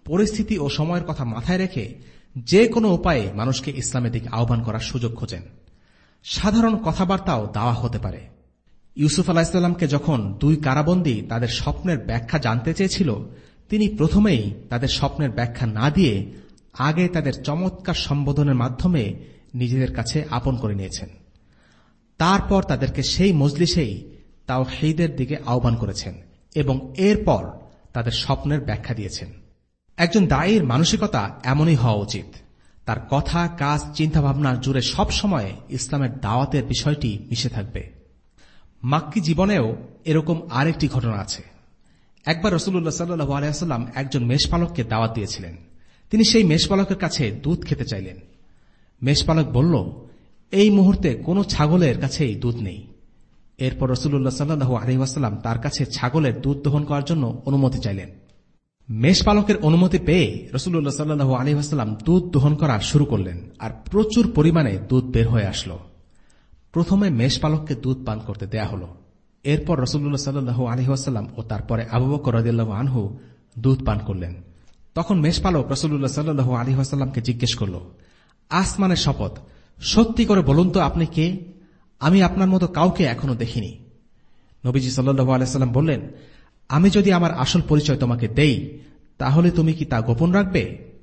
পরিস্থিতি ও সময়ের কথা মাথায় রেখে যে কোনো উপায়ে মানুষকে ইসলামের দিকে আহ্বান করার সুযোগ খোঁজেন। সাধারণ কথাবার্তাও দাওয়া হতে পারে। ইউসুফ আলাহিসাল্লামকে যখন দুই কারাবন্দী তাদের স্বপ্নের ব্যাখ্যা জানতে চেয়েছিল, তিনি প্রথমেই তাদের স্বপ্নের ব্যাখ্যা না দিয়ে আগে তাদের চমৎকার সম্বোধনের মাধ্যমে নিজেদের কাছে আপন করে নিয়েছেন। তারপর তাদেরকে সেই মজলিসেই তাওহীদের দিকে আহ্বান করেছেন এবং এরপর তাদের স্বপ্নের ব্যাখ্যা দিয়েছেন। একজন দায়ীর মানসিকতা এমনই হওয়া উচিত। তার কথা, কাজ, চিন্তাভাবনা জুড়ে সবসময় ইসলামের দাওয়াতের বিষয়টি মিশে থাকবে। মাক্কি জীবনেও এরকম আরেকটি ঘটনা আছে। একবার রাসূলুল্লাহ সাল্লাল্লাহু আলাইহি ওয়াসাল্লাম একজন মেষপালককে দাওয়াত দিয়েছিলেন। তিনি সেই মেষপালকের কাছে দুধ খেতে চাইলেন। মেষপালক বলল, এই মুহূর্তে কোনো ছাগলের কাছেই দুধ নেই। এরপর রাসূলুল্লাহ সাল্লাল্লাহু আলাইহি ওয়াসাল্লাম তার কাছে ছাগলের দুধ দহন করার জন্য অনুমতি চাইলেন। মেষপালকের অনুমতি পেয়ে রাসূলুল্লাহ সাল্লাল্লাহু আলাইহি ওয়াসাল্লাম দুধ দহন করা শুরু করলেন, আর প্রচুর পরিমাণে দুধ বের হয়ে আসলো। প্রথমে মেষপালককে দুধ পান করতে দেয়া হল। এরপর রাসূলুল্লাহ সাল্লাল্লাহু আলাইহি ওয়াসাল্লাম ও তারপরে আবু বকর রাদিয়াল্লাহু আনহু দুধ পান করলেন। তখন মেষপালক রাসূলুল্লাহ সাল্লাল্লাহু আলাইহি ওয়াসাল্লামকে জিজ্ঞেস করল, আসমানের শপথ, সত্যি করে বলুন তো আপনি কে? আমি আপনার মতো কাউকে এখনো দেখিনি। নবীজি সাল্লাল্লাহু আলাইহি ওয়াসাল্লাম বললেন, আমি যদি আমার আসল পরিচয় তোমাকে দেই তাহলে তুমি কি তা গোপন রাখবে?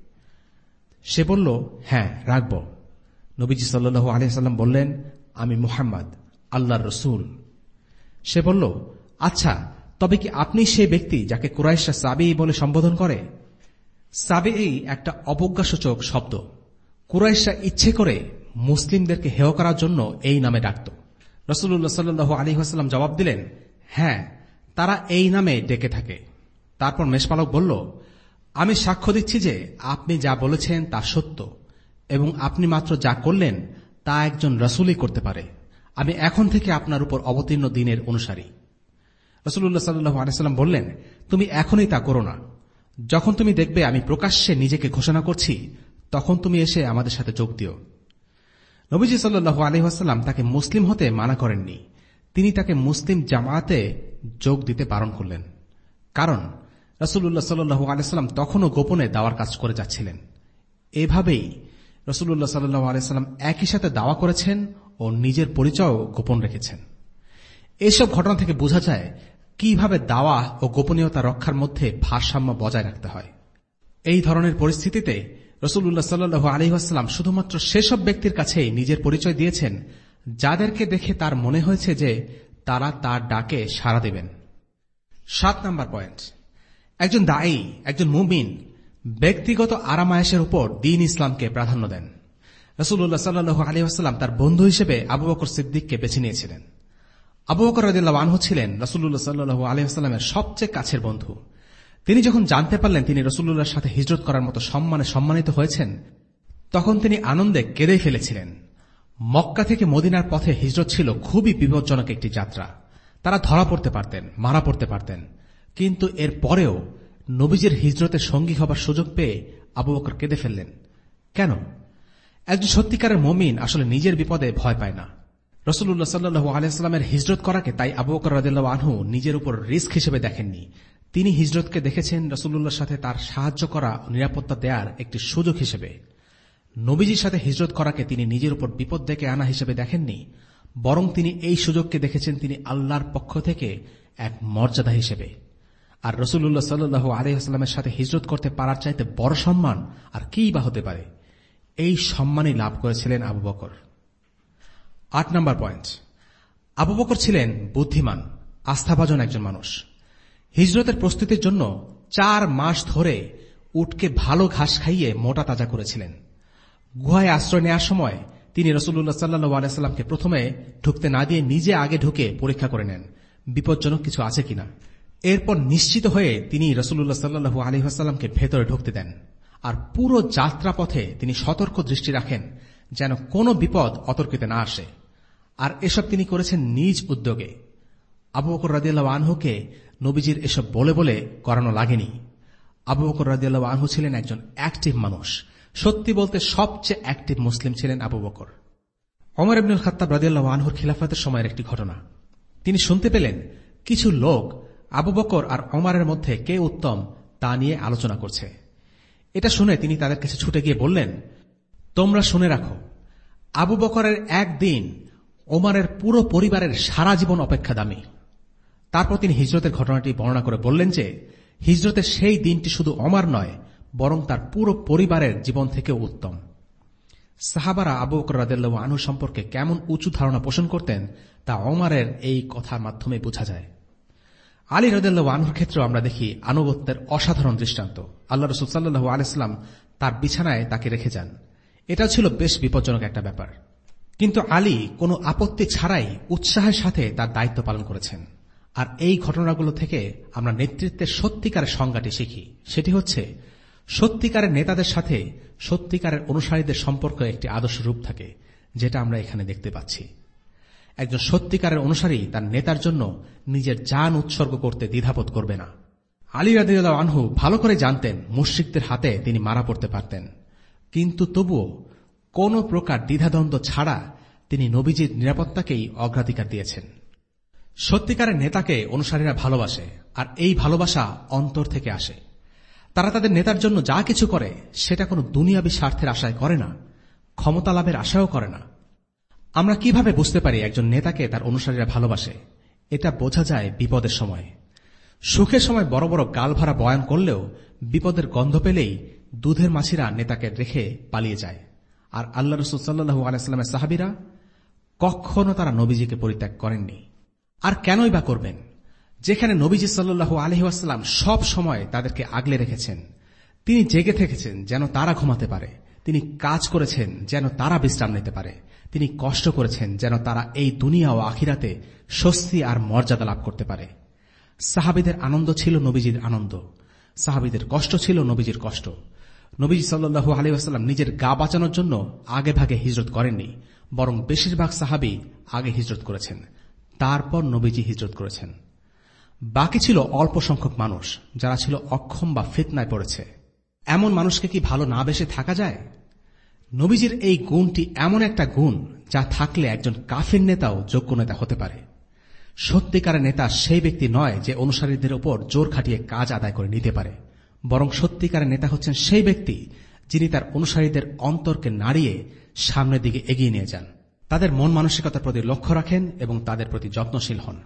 সে বলল, হ্যাঁ, রাখব। নবীজি সাল্লাল্লাহু আলাইহি ওয়াসাল্লাম বললেন, আমি মুহাম্মদ, আল্লাহর রসুল। সে বলল, আচ্ছা, তবে কি আপনি সেই ব্যক্তি যাকে কুরাইশরা সাবি বলে সম্বোধন করে? সাবি একটা অবজ্ঞাসূচক শব্দ। কুরাইশরা ইচ্ছে করে মুসলিমদেরকে হেয় করার জন্য এই নামে ডাকত। রাসূলুল্লাহ সাল্লাল্লাহু আলাইহি ওয়াসাল্লাম জবাব দিলেন, হ্যাঁ, তারা এই নামে ডেকে থাকে। তারপর মেষপালক বলল, আমি সাক্ষ্য দিচ্ছি যে আপনি যা বলেছেন তা সত্য এবং আপনি মাত্র যা করলেন তা একজন রাসূলই করতে পারে। আমি এখন থেকে আপনার উপর অবতীর্ণ দ্বীনের অনুসারী। রাসূলুল্লাহ সাল্লাল্লাহু আলাইহি ওয়াসাল্লাম বললেন, তুমি এখনই তা করো না। যখন তুমি দেখবে আমি প্রকাশ্যে নিজেকে ঘোষণা করছি তখন তুমি এসে আমাদের সাথে যোগ দিও। নবীজি সাল্লাল্লাহু আলাইহি ওয়াসাল্লাম তাকে মুসলিম হতে মানা করেননি। তিনি তাকে মুসলিম জামায়াতে যোগ দিতে বারণ করলেন, কারণ রাসূলুল্লাহ সাল্লাল্লাহু আলাইহি ওয়াসাল্লাম তখনও গোপনে দাওয়ার কাজ করে যাচ্ছিলেন। এভাবেই রাসূলুল্লাহ সাল্লাল্লাহু আলাইহি ওয়াসাল্লাম একই সাথে দাওয়া করেছেন ও নিজের পরিচয়ও গোপন রেখেছেন। এসব ঘটনা থেকে বোঝা যায় কিভাবে দাওয়া ও গোপনীয়তা রক্ষার মধ্যে ভারসাম্য বজায় রাখতে হয়। এই ধরনের পরিস্থিতিতে রাসূলুল্লাহ সাল্লাল্লাহু আলাইহি ওয়াসাল্লাম শুধুমাত্র সেসব ব্যক্তির কাছেই নিজের পরিচয় দিয়েছেন যাদেরকে দেখে তার মনে হয়েছে যে তারা তার ডাকে সাড়া দেবেন। সাত নম্বর পয়েন্ট, একজন দায়ী, একজন মুমিন ব্যক্তিগত আরামায়েশের উপর দ্বীন ইসলামকে প্রাধান্য দেন। রাসূলুল্লাহ সাল্লাল্লাহু আলাইহি ওয়াসাল্লাম তার বন্ধু হিসেবে আবু বকর সিদ্দিককে বেছে নিয়েছিলেন। আবু বকর রাদিয়াল্লাহু আনহু ছিলেন রাসূলুল্লাহ সাল্লাল্লাহু আলাইহি ওয়াসাল্লামের সবচেয়ে কাছের বন্ধু। তিনি যখন জানতে পারলেন তিনি রাসূলুল্লাহর সাথে হিজরত করার মতো সম্মানে সম্মানিত হয়েছেন, তখন তিনি আনন্দে কেঁদে ফেলেছিলেন। মক্কা থেকে মদিনার পথে হিজরত ছিল খুবই বিপজ্জনক একটি যাত্রা। তারা ধরা পড়তে পারতেন, মারা পড়তে পারতেন, কিন্তু এর পরেও নবীজির হিজরতের সঙ্গী হবার সুযোগ পেয়ে আবু বকর কেঁদে ফেললেন। কেন? একজন সত্যিকারের মুমিন আসলে নিজের বিপদে ভয় পায় না। রাসূলুল্লাহ সাল্লাল্লাহু আলাইহি ওয়াসাল্লামের হিজরত করাকে তাই আবু বকর রাদিয়াল্লাহু আনহু নিজের উপর রিস্ক হিসেবে দেখেননি। তিনি হিজরতকে দেখেছেন রাসূলুল্লাহর সাথে তার সাহায্য করা ও নিরাপত্তা দেওয়ার একটি সুযোগ হিসেবে। নবীজির সাথে হিজরত করাকে তিনি নিজের উপর বিপদ ডেকে আনা হিসেবে দেখেননি, বরং তিনি এই সুযোগকে দেখেছেন তিনি আল্লাহর পক্ষ থেকে এক মর্যাদা হিসেবে। আর রাসূলুল্লাহ সাল্লাল্লাহু আলাইহি ওয়াসাল্লামের সাথে হিজরত করতে পারার চাইতে বড় সম্মান আর কিই বা হতে পারে? এই সম্মানই লাভ করেছিলেন আবু বকর। আট নম্বর পয়েন্ট, আবু বকর ছিলেন বুদ্ধিমান, আস্থাভাজন একজন মানুষ। হিজরতের প্রস্তুতির জন্য চার মাস ধরে উটকে ভালো ঘাস খাইয়ে মোটা তাজা করেছিলেন। গুহায় আশ্রয় নেওয়ার সময় তিনি রাসূলুল্লাহ সাল্লাল্লাহু আলাইহি ওয়াসাল্লামকে প্রথমে ঢুকতে না দিয়ে নিজে আগে ঢুকে পরীক্ষা করে নেন বিপজ্জনক কিছু আছে কিনা। এরপর নিশ্চিত হয়ে তিনি রাসূলুল্লাহ সাল্লাল্লাহু আলাইহি ওয়াসাল্লামকে ভেতরে ঢুকতে দেন। আর পুরো যাত্রাপথে তিনি সতর্ক দৃষ্টি রাখেন যেন কোনো বিপদ অতর্কিতে না আসে। আর এসব তিনি করেছেন নিজ উদ্যোগে। আবু বকর রাদিয়াল্লাহু আনহুকে নবীজির এসব বলে বলে করানো লাগেনি। আবু বকর রাদিয়াল্লাহু আনহু ছিলেন একজন অ্যাক্টিভ মানুষ। সত্যি বলতে সবচেয়ে অ্যাক্টিভ মুসলিম ছিলেন আবু বকর। ওমর ইবনুল খাত্তাব রাদিয়াল্লাহু আনহুর খিলাফতের সময়ের একটি ঘটনা। তিনি শুনতে পেলেন কিছু লোক আবু বকর আর ওমরের মধ্যে কে উত্তম তা নিয়ে আলোচনা করছে। এটা শুনে তিনি তাদের কাছে ছুটে গিয়ে বললেন, তোমরা শুনে রাখো, আবু বকরের একদিন ওমরের পুরো পরিবারের সারা জীবন অপেক্ষা দামি। তারপর তিনি হিজরতের ঘটনাটি বর্ণনা করে বললেন যে হিজরতের সেই দিনটি শুধু ওমর নয়, বরং তার পুরো পরিবারের জীবন থেকেও উত্তম। সাহাবারা আবু বকর রাদিয়াল্লাহু আনহু সম্পর্কে কেমন উঁচু ধারণা পোষণ করতেন তা ওমরের এই কথার মাধ্যমে বোঝা যায়। আলী রাদিয়াল্লাহু আনহুর ক্ষেত্রেও আমরা দেখি আনুগত্যের অসাধারণ দৃষ্টান্ত। আল্লাহ রাসূল সাল্লাল্লাহু আলাইহি ওয়াসাল্লাম তার বিছানায় তাকে রেখে যান। এটা ছিল বেশ বিপজ্জনক একটা ব্যাপার, কিন্তু আলী কোনো আপত্তি ছাড়াই উৎসাহের সাথে তার দায়িত্ব পালন করেছেন। আর এই ঘটনাগুলো থেকে আমরা নেতৃত্বের সত্যিকারের সংজ্ঞাটি শিখি। সেটি হচ্ছে, সত্যিকারের নেতাদের সাথে সত্যিকারের অনুসারীদের সম্পর্ক একটি আদর্শ রূপ থাকে, যেটা আমরা এখানে দেখতে পাচ্ছি। একজন সত্যিকারের অনুসারী তার নেতার জন্য নিজের জান উৎসর্গ করতে দ্বিধাবোধ করবে না। আলী রাদিয়াল্লাহু আনহু ভালো করে জানতেন মুশরিকদের হাতে তিনি মারা পড়তে পারতেন, কিন্তু তবুও কোন প্রকার দ্বিধাদ্বন্দ্ব ছাড়া তিনি নবীজির নিরাপত্তাকেই অগ্রাধিকার দিয়েছেন। সত্যিকারের নেতাকে অনুসারীরা ভালোবাসে, আর এই ভালোবাসা অন্তর থেকে আসে। তারা তাদের নেতার জন্য যা কিছু করে সেটা কোনো দুনিয়াবী স্বার্থের আশায় করে না, ক্ষমতা লাভের আশাও করে না। আমরা কিভাবে বুঝতে পারি একজন নেতাকে তার অনুসারীরা ভালোবাসে? এটা বোঝা যায় বিপদের সময়। সুখের সময় বড় বড় গাল ভরা বয়ান করলেও বিপদের গন্ধ পেলেই দুধের মাছিরা নেতাকে রেখে পালিয়ে যায়। আর আল্লাহ রাসূল সাল্লাল্লাহু আলাইহি ওয়াসাল্লামের সাহাবীরা কখনো তারা নবীজিকে পরিত্যাগ করেননি। আর কেনই বা করবেন, যেখানে নবীজি সাল্লাল্লাহু আলাইহি ওয়াসাল্লাম সব সময় তাদেরকে আগলে রেখেছেন। তিনি জেগে থেকেছেন যেন তারা ঘুমাতে পারে, তিনি কাজ করেছেন যেন তারা বিশ্রাম নিতে পারে, তিনি কষ্ট করেছেন যেন তারা এই দুনিয়া ও আখিরাতে স্বস্তি আর মর্যাদা লাভ করতে পারে। সাহাবীদের আনন্দ ছিল নবীজির আনন্দ, সাহাবীদের কষ্ট ছিল নবীজির কষ্ট। নবীজি সাল্লাল্লাহু আলাইহি ওয়াসাল্লাম নিজের গা বাঁচানোর জন্য আগে ভাগে হিজরত করেননি, বরং বেশিরভাগ সাহাবী আগে হিজরত করেছেন, তারপর নবীজি হিজরত করেছেন। বাকি ছিল অল্প সংখ্যক মানুষ যারা ছিল অক্ষম বা ফিতনায় পড়েছে। এমন মানুষকে কি ভালো না বেসে থাকা যায়? নবীজির এই গুণটি এমন একটা গুণ যা থাকলে একজন কাফির নেতাও যোগ্য নেতা হতে পারে। সত্যিকারের নেতা সেই ব্যক্তি নয় যে অনুসারীদের উপর জোর খাটিয়ে কাজ আদায় করে নিতে পারে, বরং সত্যিকারের নেতা হচ্ছেন সেই ব্যক্তি যিনি তার অনুসারীদের অন্তরকে নাড়িয়ে সামনের দিকে এগিয়ে নিয়ে যান, তাদের মন মানসিকতার প্রতি লক্ষ্য রাখেন এবং তাদের প্রতি যত্নশীল হন।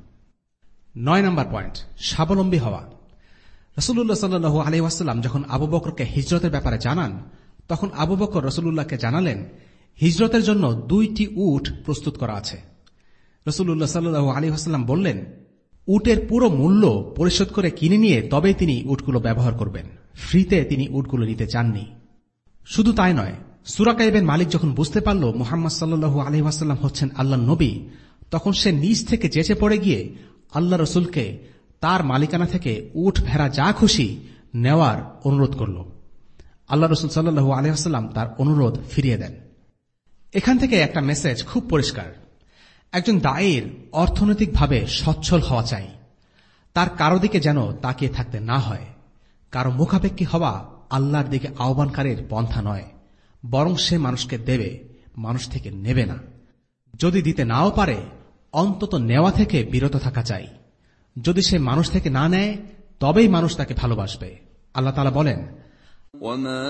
নয় নম্বর পয়েন্ট, স্বাবলম্বী হওয়া। রাসূলুল্লাহ সাল্লাল্লাহু আলাইহি ওয়াসাল্লাম যখন আবু বকরকে হিজরতের ব্যাপারে জানান, তখন আবু বকর রাসূলুল্লাহকে জানালেন হিজরতের জন্য দুইটি উট প্রস্তুত করা আছে। রাসূলুল্লাহ সাল্লাল্লাহু আলাইহি ওয়াসাল্লাম বললেন, উটের পুরো মূল্য পরিশোধ করে কিনে নিয়ে তবেই তিনি উটগুলো ব্যবহার করবেন, ফ্রিতে তিনি উটগুলো নিতে চাননি। শুধু তাই নয়, সুরাকা ইবনে মালিক যখন বুঝতে পারল মুহাম্মদ সাল্লাল্লাহু আলাইহি ওয়াসাল্লাম হচ্ছেন আল্লাহর নবী, তখন সে নিজ থেকে যেচে পড়ে গিয়ে আল্লাহ রসুলকে তার মালিকানা থেকে উট ভেড়া যা খুশি নেওয়ার অনুরোধ করল। আল্লাহ রসুল সাল্লাল্লাহু আলাইহি ওয়াসাল্লাম তার অনুরোধ ফিরিয়ে দেন। এখান থেকে একটা মেসেজ খুব পরিষ্কার, একজন দায়ীর অর্থনৈতিকভাবে সচ্ছল হওয়া চাই। তার কারো দিকে যেন তাকিয়ে থাকতে না হয়। কারো মুখাপেক্ষী হওয়া আল্লাহর দিকে আহ্বানকারীর পন্থা নয়, বরং সে মানুষকে দেবে, মানুষ থেকে নেবে না। যদি দিতে নাও পারে, অন্তত নেওয়া থেকে বিরত থাকা চাই। যদি সে মানুষ থেকে না নেয়, তবেই মানুষ তাকে ভালোবাসবে। আল্লাহ তাআলা বলেন, ওয়ামা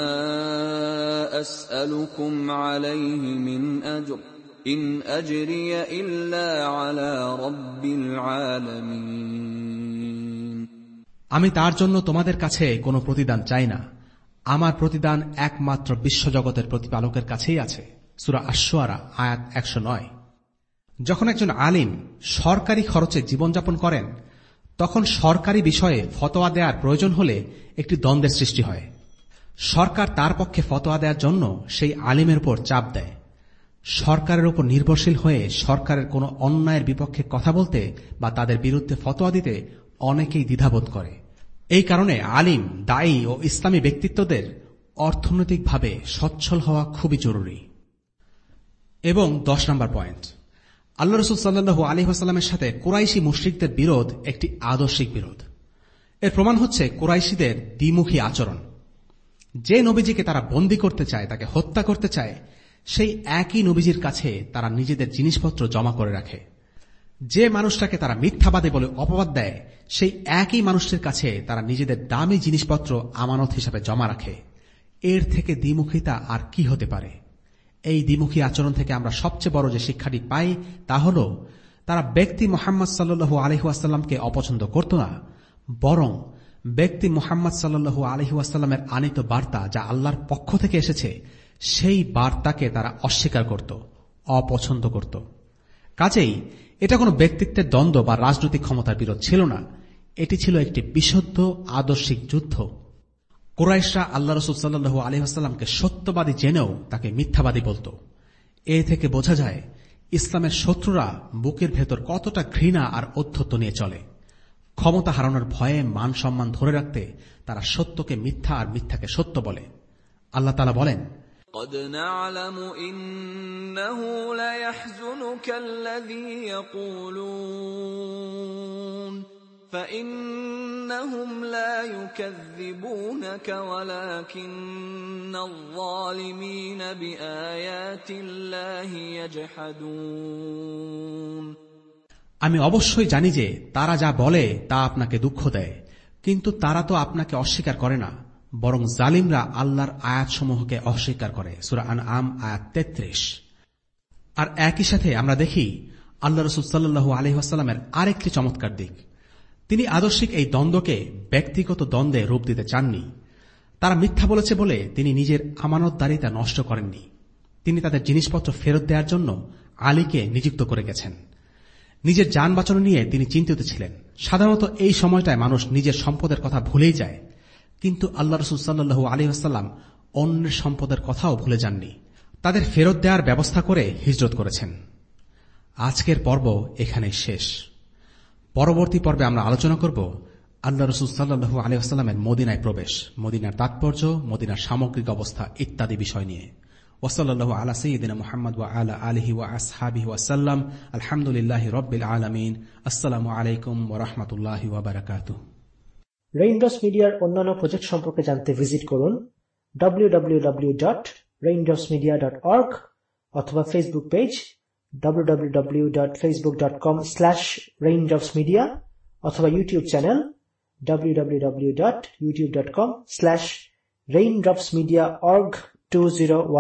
আসআলুকুম আলাইহি মিন আজর ইন আজরিয়া ইল্লা আলা রাব্বিল আলামিন। আমি তার জন্য তোমাদের কাছে কোনো প্রতিদান চাই না, আমার প্রতিদান একমাত্র বিশ্বজগতের প্রতিপালকের কাছেই আছে। সূরা আশ-শুআরা আয়াত একশো নয়। যখন একজন আলিম সরকারি খরচে জীবনযাপন করেন, তখন সরকারি বিষয়ে ফতোয়া দেওয়ার প্রয়োজন হলে একটি দ্বন্দ্বের সৃষ্টি হয়। সরকার তার পক্ষে ফতোয়া দেওয়ার জন্য সেই আলিমের উপর চাপ দেয়। সরকারের উপর নির্ভরশীল হয়ে সরকারের কোনো অন্যায়ের বিপক্ষে কথা বলতে বা তাদের বিরুদ্ধে ফতোয়া দিতে অনেকেই দ্বিধাবোধ করে। এই কারণে আলিম, দায়ী ও ইসলামী ব্যক্তিত্বদের অর্থনৈতিকভাবে সচ্ছল হওয়া খুবই জরুরি। এবং দশ নম্বর পয়েন্ট, আল্লাহ রাসূল সাল্লাল্লাহু আলাইহি ওয়াসাল্লামের সাথে কুরাইশি মুশরিকদের বিরোধ একটি আদর্শিক বিরোধ। এর প্রমাণ হচ্ছে কুরাইশিদের দ্বিমুখী আচরণ। যে নবীজিকে তারা বন্দী করতে চায়, তাকে হত্যা করতে চায়, সেই একই নবীজির কাছে তারা নিজেদের জিনিসপত্র জমা করে রাখে। যে মানুষটাকে তারা মিথ্যাবাদী বলে অপবাদ দেয়, সেই একই মানুষটির কাছে তারা নিজেদের দামি জিনিসপত্র আমানত হিসাবে জমা রাখে। এর থেকে দ্বিমুখিতা আর কি হতে পারে? এই দ্বিমুখী আচরণ থেকে আমরা সবচেয়ে বড় যে শিক্ষাটি পাই তা হল, তারা ব্যক্তি মুহাম্মদ সাল্লাল্লাহু আলাইহি ওয়াসাল্লামকে অপছন্দ করত না, বরং ব্যক্তি মুহাম্মদ সাল্লাল্লাহু আলাইহি ওয়াসাল্লামের আনিত বার্তা যা আল্লাহর পক্ষ থেকে এসেছে সেই বার্তাকে তারা অস্বীকার করত, অপছন্দ করত। কাজেই এটা কোনো ব্যক্তিত্বের দ্বন্দ্ব বা রাজনৈতিক ক্ষমতার বিরোধ ছিল না, এটি ছিল একটি বিশুদ্ধ আদর্শিক যুদ্ধ। কুরাইশরা আল্লাহ রাসূল সাল্লাল্লাহু আলাইহি ওয়াসাল্লামকে সত্যবাদী জেনেও তাকে মিথ্যাবাদী বলত। এ থেকে বোঝা যায় ইসলামের শত্রুরা বুকের ভেতর কতটা ঘৃণা আর ঔদ্ধত্য নিয়ে চলে। ক্ষমতা হারানোর ভয়ে মান সম্মান ধরে রাখতে তারা সত্যকে মিথ্যা আর মিথ্যাকে সত্য বলে। আল্লাহ তাআলা বলেন, قد نعلم إنه ليحزنك الذي يقولون فإنهم لا يكذبونك ولكن الظالمين بآيات الله يجحدون। আমি অবশ্যই জানি যে তারা যা বলে তা আপনাকে দুঃখ দেয়, কিন্তু তারা তো আপনাকে অস্বীকার করে না, বরং জালিমরা আল্লাহর আয়াতসমূহকে অস্বীকার করে। সূরা আনআম আয়াত তেত্রিশ। আর একই সাথে আমরা দেখি আল্লাহ রাসূল সাল্লাল্লাহু আলাইহি ওয়াসাল্লামের আরেকটি চমৎকার দিক। তিনি আদর্শিক এই দ্বন্দ্বকে ব্যক্তিগত দ্বন্দ্বে রূপ দিতে চাননি। তারা মিথ্যা বলেছে বলে তিনি নিজের আমানতদারিতা নষ্ট করেননি। তিনি তাদের জিনিসপত্র ফেরত দেওয়ার জন্য আলীকে নিযুক্ত করে গেছেন। নিজের যান বাঁচানো নিয়ে তিনি চিন্তিত ছিলেন। সাধারণত এই সময়টায় মানুষ নিজের সম্পদের কথা ভুলেই যায়, কিন্তু আল্লাহ রাসূল সাল্লাল্লাহু আলাইহি ওয়াসাল্লাম অন্যের সম্পদের কথাও ভুলে যাননি। তাদের ফেরত দেওয়ার ব্যবস্থা করে হিজরত করেছেন। আজকের পর্ব এখানেই শেষ। পরবর্তী পর্বে আমরা আলোচনা করব আল্লাহ রাসূল সাল্লাল্লাহু আলাইহি ওয়াসাল্লামের মদিনায় প্রবেশ, মদিনার তাৎপর্য, মদিনার সামগ্রিক অবস্থা ইত্যাদি বিষয় নিয়ে। ওয়াসাল্লাল্লাহু আলা সাইয়্যিদিনা মুহাম্মদ ওয়া আলা আলিহি ওয়া আসহাবিহি ওয়া সাল্লাম। আলহামদুলিল্লাহি রাব্বিল আলামিন। আসসালামু আলাইকুম ওয়া রাহমাতুল্লাহি ওয়া বারাকাতুহু। রেইনড্রপস মিডিয়ার অন্যান্য প্রজেক্ট সম্পর্কে জানতে ভিজিট করুন W W W dot Raindrops media dot org অথবা Facebook page W W W dot Facebook dot com slash Raindrops media অথবা YouTube channel W W W dot YouTube dot com slash Raindrops media org two zero one.